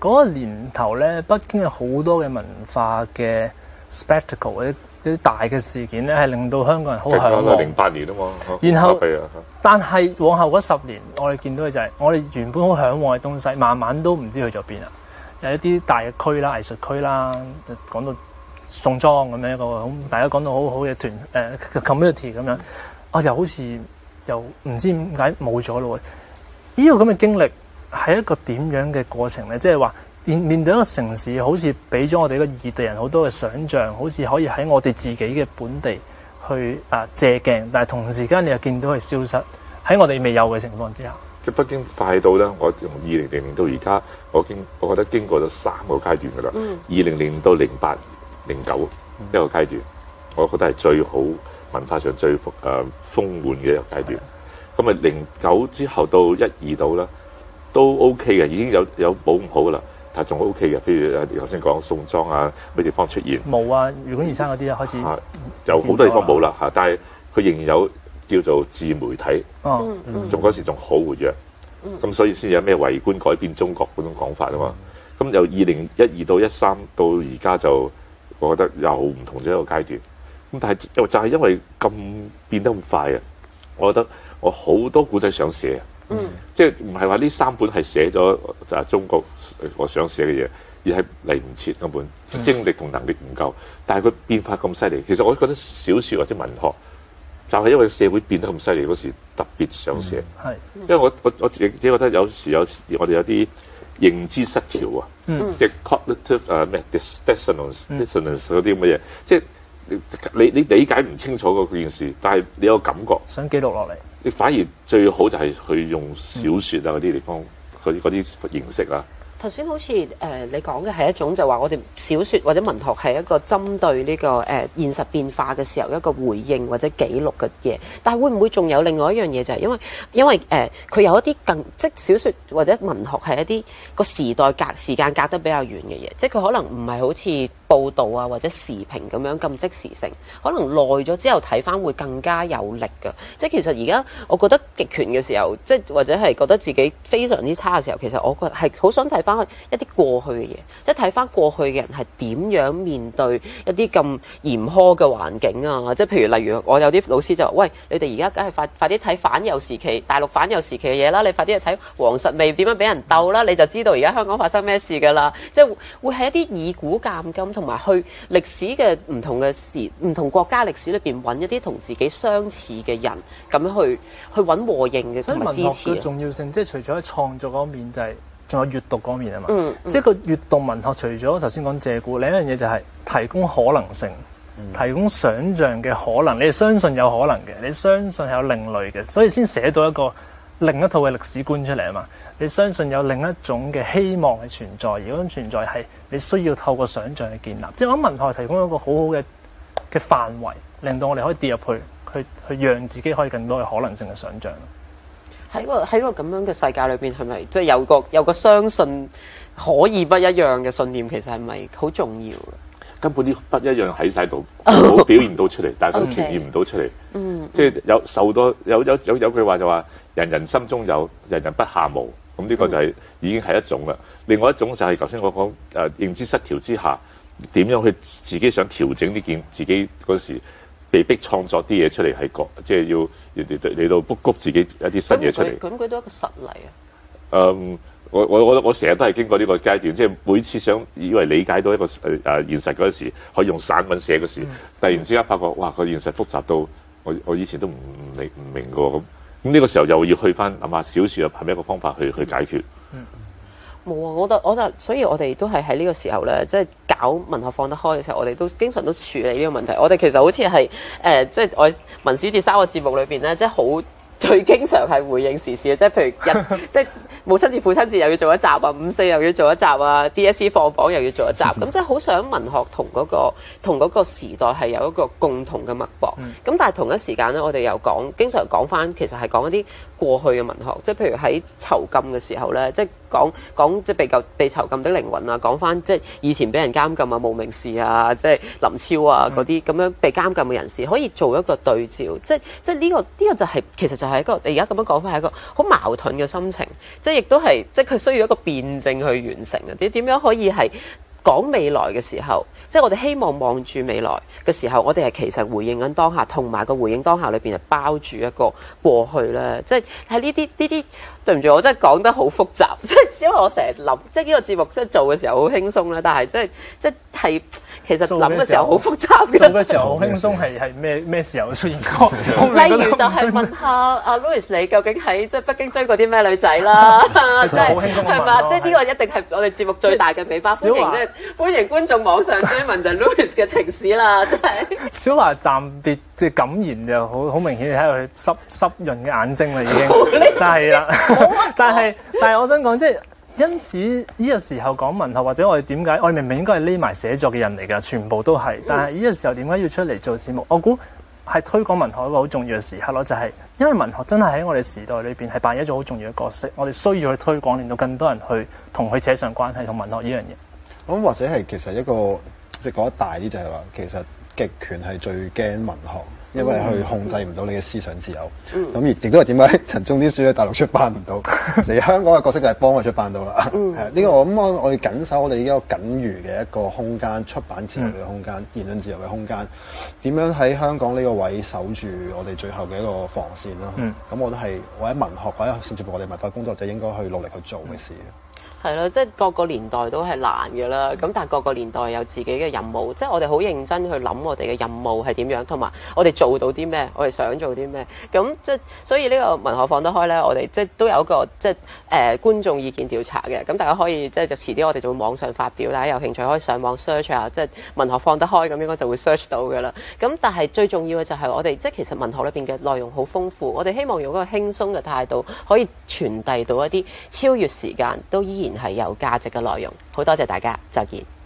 嗰個年頭咧，北京有好多嘅文化嘅 spectacle 嗰啲啲大嘅事件咧，係令到香港人好嚮往。 零八年啊嘛， 然後，但係往後嗰十年，我哋見到嘅就係、是、我哋原本好嚮往嘅東西，慢慢都唔知去咗邊啦。有一啲大嘅區啦、藝術區啦，講到宋莊咁樣一個好，大家講到好好嘅團誒、呃、community 咁樣，啊又好似又唔知點解冇咗咯喎！呢、這個咁嘅經歷係一個點樣嘅過程咧？即係話面面對一個城市，好似俾咗我哋一個異地人好多嘅想像，好似可以喺我哋自己嘅本地去啊借鏡，但係同時間你又見到佢消失喺我哋未有嘅情況之下。 即係北京快到咧，我從二零零年到而家，我經我覺得經過咗三個階段㗎啦。二零零到零八、零九一個階段，我覺得係最好文化上最誒豐滿嘅一個階段。咁啊，零九之後到一二度啦，都 OK 嘅，已經有有冇咁好啦，但係仲 OK 嘅。譬如誒頭先講宋莊啊，咩地方出現冇啊？ 愉館二山嗰啲啊，開始啊有好多地方冇啦嚇，但係佢仍然有。叫做自媒體， 哦， 仲嗰時仲好活躍，咁、嗯、所以先有咩圍觀改變中國嗰種講法啊嘛。咁、嗯、由二零一二到一三到而家就，我覺得又唔同咗一個階段。咁但係又就係因為咁變得咁快啊，我覺得我好多古仔想寫，嗯，即係唔係話呢三本係寫咗就係中國我想寫嘅嘢，而係嚟唔切根本精力同能力唔夠。但係佢變化咁犀利，其實我覺得小説或者文學。就係因為社會變得咁犀利嗰時，特別想寫。係、嗯，因為我我我自己自己覺得有時有我哋有啲認知失調啊，嗯、即係 cognitive 誒咩 dissonance dissonance 嗰啲咁嘅嘢，即係你你理解唔清楚嗰件事，但係你有感覺想記錄落嚟， 你反而最好就係去用小説啊嗰啲地方嗰啲嗰啲形式啊。 頭先好似誒、呃、你講嘅係一種就話我哋小説或者文學係一個針對呢、這個誒、呃、現實變化嘅時候一個回應或者記錄嘅嘢，但係會唔會仲有另外一樣嘢就係因為因為誒佢、呃、有一啲更即小説或者文學係一啲個時代隔時間隔得比較遠嘅嘢，即係佢可能唔係好似報導啊或者時評咁樣咁即時性，可能耐咗之後睇翻會更加有力㗎。即係其實而家我覺得極權嘅時候，即係或者係覺得自己非常之差嘅時候，其實我覺得係好想睇翻一啲過去嘅嘢，即係睇翻過去嘅人係點樣面對一啲咁嚴苛嘅環境啊！即係譬如例如我有啲老師就話：喂，你哋而家梗係快快啲睇反右時期大陸反右時期嘅嘢啦，你快啲去睇黃實未點樣俾人鬥啦，你就知道而家香港發生咩事㗎啦！即係會係一啲以古鑑今，同埋去歷史嘅唔同嘅時、唔同國家歷史裏邊揾一啲同自己相似嘅人，咁樣去去揾和應嘅同埋支持。 所以文學嘅重要性，即係除咗喺創作嗰面就係、是。仲有閱讀嗰面啊嘛，嗯嗯、即係個閱讀文學，除咗頭先講借故，另一樣嘢就係提供可能性，嗯、提供想像嘅可能。你相信有可能嘅，你相信有另類嘅，所以先寫到一個另一套嘅歷史觀出嚟啊嘛。你相信有另一種嘅希望係存在，而嗰種存在係你需要透過想像去建立。即係我諗文學提供一個好好嘅嘅範圍，令到我哋可以跌入去，去去讓自己可以更多嘅可能性嘅想像。 喺個喺個咁樣嘅世界裏邊，係咪即係有個有個相信可以不一樣嘅信念？其實係咪好重要嘅？ 根本啲不一樣喺晒度，冇表現到出嚟，但係佢呈現唔到出嚟。嗯，即係有受到有有有有句話就話：人人心中有，人人不下無。咁呢個就係、是嗯、已經係一種啦。另外一種就係頭先我講誒、呃、認知失調之下，點樣去自己想調整呢件自己嗰時。被逼創作啲嘢出嚟係個，即係要嚟嚟到谷谷自己一啲新嘢出嚟。 咁佢都係一個實例啊。 誒、um,，我我我我成日都係經過呢個階段，即係每次想以為理解到一個誒誒、呃、現實嗰時，可以用散文寫嗰時，嗯、突然之間發覺，哇！個現實複雜到我我以前都唔理唔明嘅喎咁。咁呢個時候又要去翻諗下小説係咪一個方法去去解決？ 嗯。冇啊！我覺得我覺得，所以我哋都係喺呢個時候咧，即係搞文學放得開嘅時候，我哋都經常都處理呢個問題。我哋其實好似係誒，即係我文史哲三個節目裏邊咧，即係好最經常係回應時事嘅，即係譬如日即係母親節、父親節又要做一集啊，五四又要做一集啊 ，D S E 放榜又要做一集，咁即係好想文學同嗰個同嗰個時代係有一個共同嘅脈搏。咁但係同一時間咧，我哋又講經常講翻，其實係講一啲過去嘅文學，即係譬如喺囚禁嘅時候咧，即係講講即係被囚被囚禁的靈魂啊，講翻即係以前俾人監禁啊、無名氏啊、即係林超啊嗰啲咁樣被監禁嘅人士，可以做一個對照，即係即係呢個呢、呢個就係、是、其實就係一個你而家咁樣講翻係一個好矛盾嘅心情，即係亦都係即係佢需要一個辯證去完成嘅，點點樣可以係講未來嘅時候，即係我哋希望望住未來嘅時候，我哋係其實回應緊當下，同埋個回應當下裏邊係包住一個過去咧。即係喺呢啲呢啲，對唔住，我真係講得好複雜。即係因為我成日諗，即係呢個節目即係做嘅時候好輕鬆啦，但係即係即係其實諗嘅時候好複雜嘅。 做嘅時候好輕鬆係係咩咩時候出現過？ 例如就係問下阿 Louis 你究竟喺即係北京追過啲咩女仔啦？即係係嘛？即係呢個一定係我哋節目最大嘅尾巴。歡迎即係歡迎觀眾網上追問就 Louis 嘅情史啦！真係。小華暫別即係感言就好好明顯，你睇到佢濕濕潤嘅眼睛啦已經。但係啦，但係但係我想講即係。因此呢個時候講文學，或者我哋點解我哋明明應該係匿埋寫作嘅人嚟㗎，全部都係。但係呢個時候點解要出嚟做節目？我估係推廣文學一個好重要嘅時刻咯，就係、是、因為文學真係喺我哋時代裏邊係扮演一種好重要嘅角色，我哋需要去推廣，令到更多人去同佢扯上關係，同文學呢樣嘢。 我諗或者係其實一個即係講得大啲就係話，其實極權係最驚文學。因為佢控制唔到你嘅思想自由，咁、嗯、而亦都係點解陳忠啲書喺大陸出版唔到？其實香港嘅角色就係幫佢出版到啦。係呢、嗯、個我諗我我哋緊守我哋依家僅餘嘅一個空間，出版自由嘅空間、嗯、言論自由嘅空間，點樣喺香港呢個位守住我哋最後嘅一個防線咯？咁、嗯、我都係我喺文學或者甚至乎我哋文化工作者應該去努力去做嘅事。 係咯，即係各個年代都係難嘅啦。咁但係各個年代有自己嘅任務，即係我哋好認真去諗我哋嘅任務係點樣，同埋我哋做到啲咩，我哋想做啲咩。咁即係所以呢個文學放得開咧，我哋即係都有一個即係誒、呃、觀眾意見調查嘅。咁大家可以即係就遲啲我哋就會網上發表，大家有興趣可以上網 search 啊，即係文學放得開咁應該就會 search 到嘅啦。咁但係最重要嘅就係我哋即係其實文學裏邊嘅內容好豐富，我哋希望用一個輕鬆嘅態度可以傳遞到一啲超越時間都依然係有價值嘅內容。好多謝大家，再見。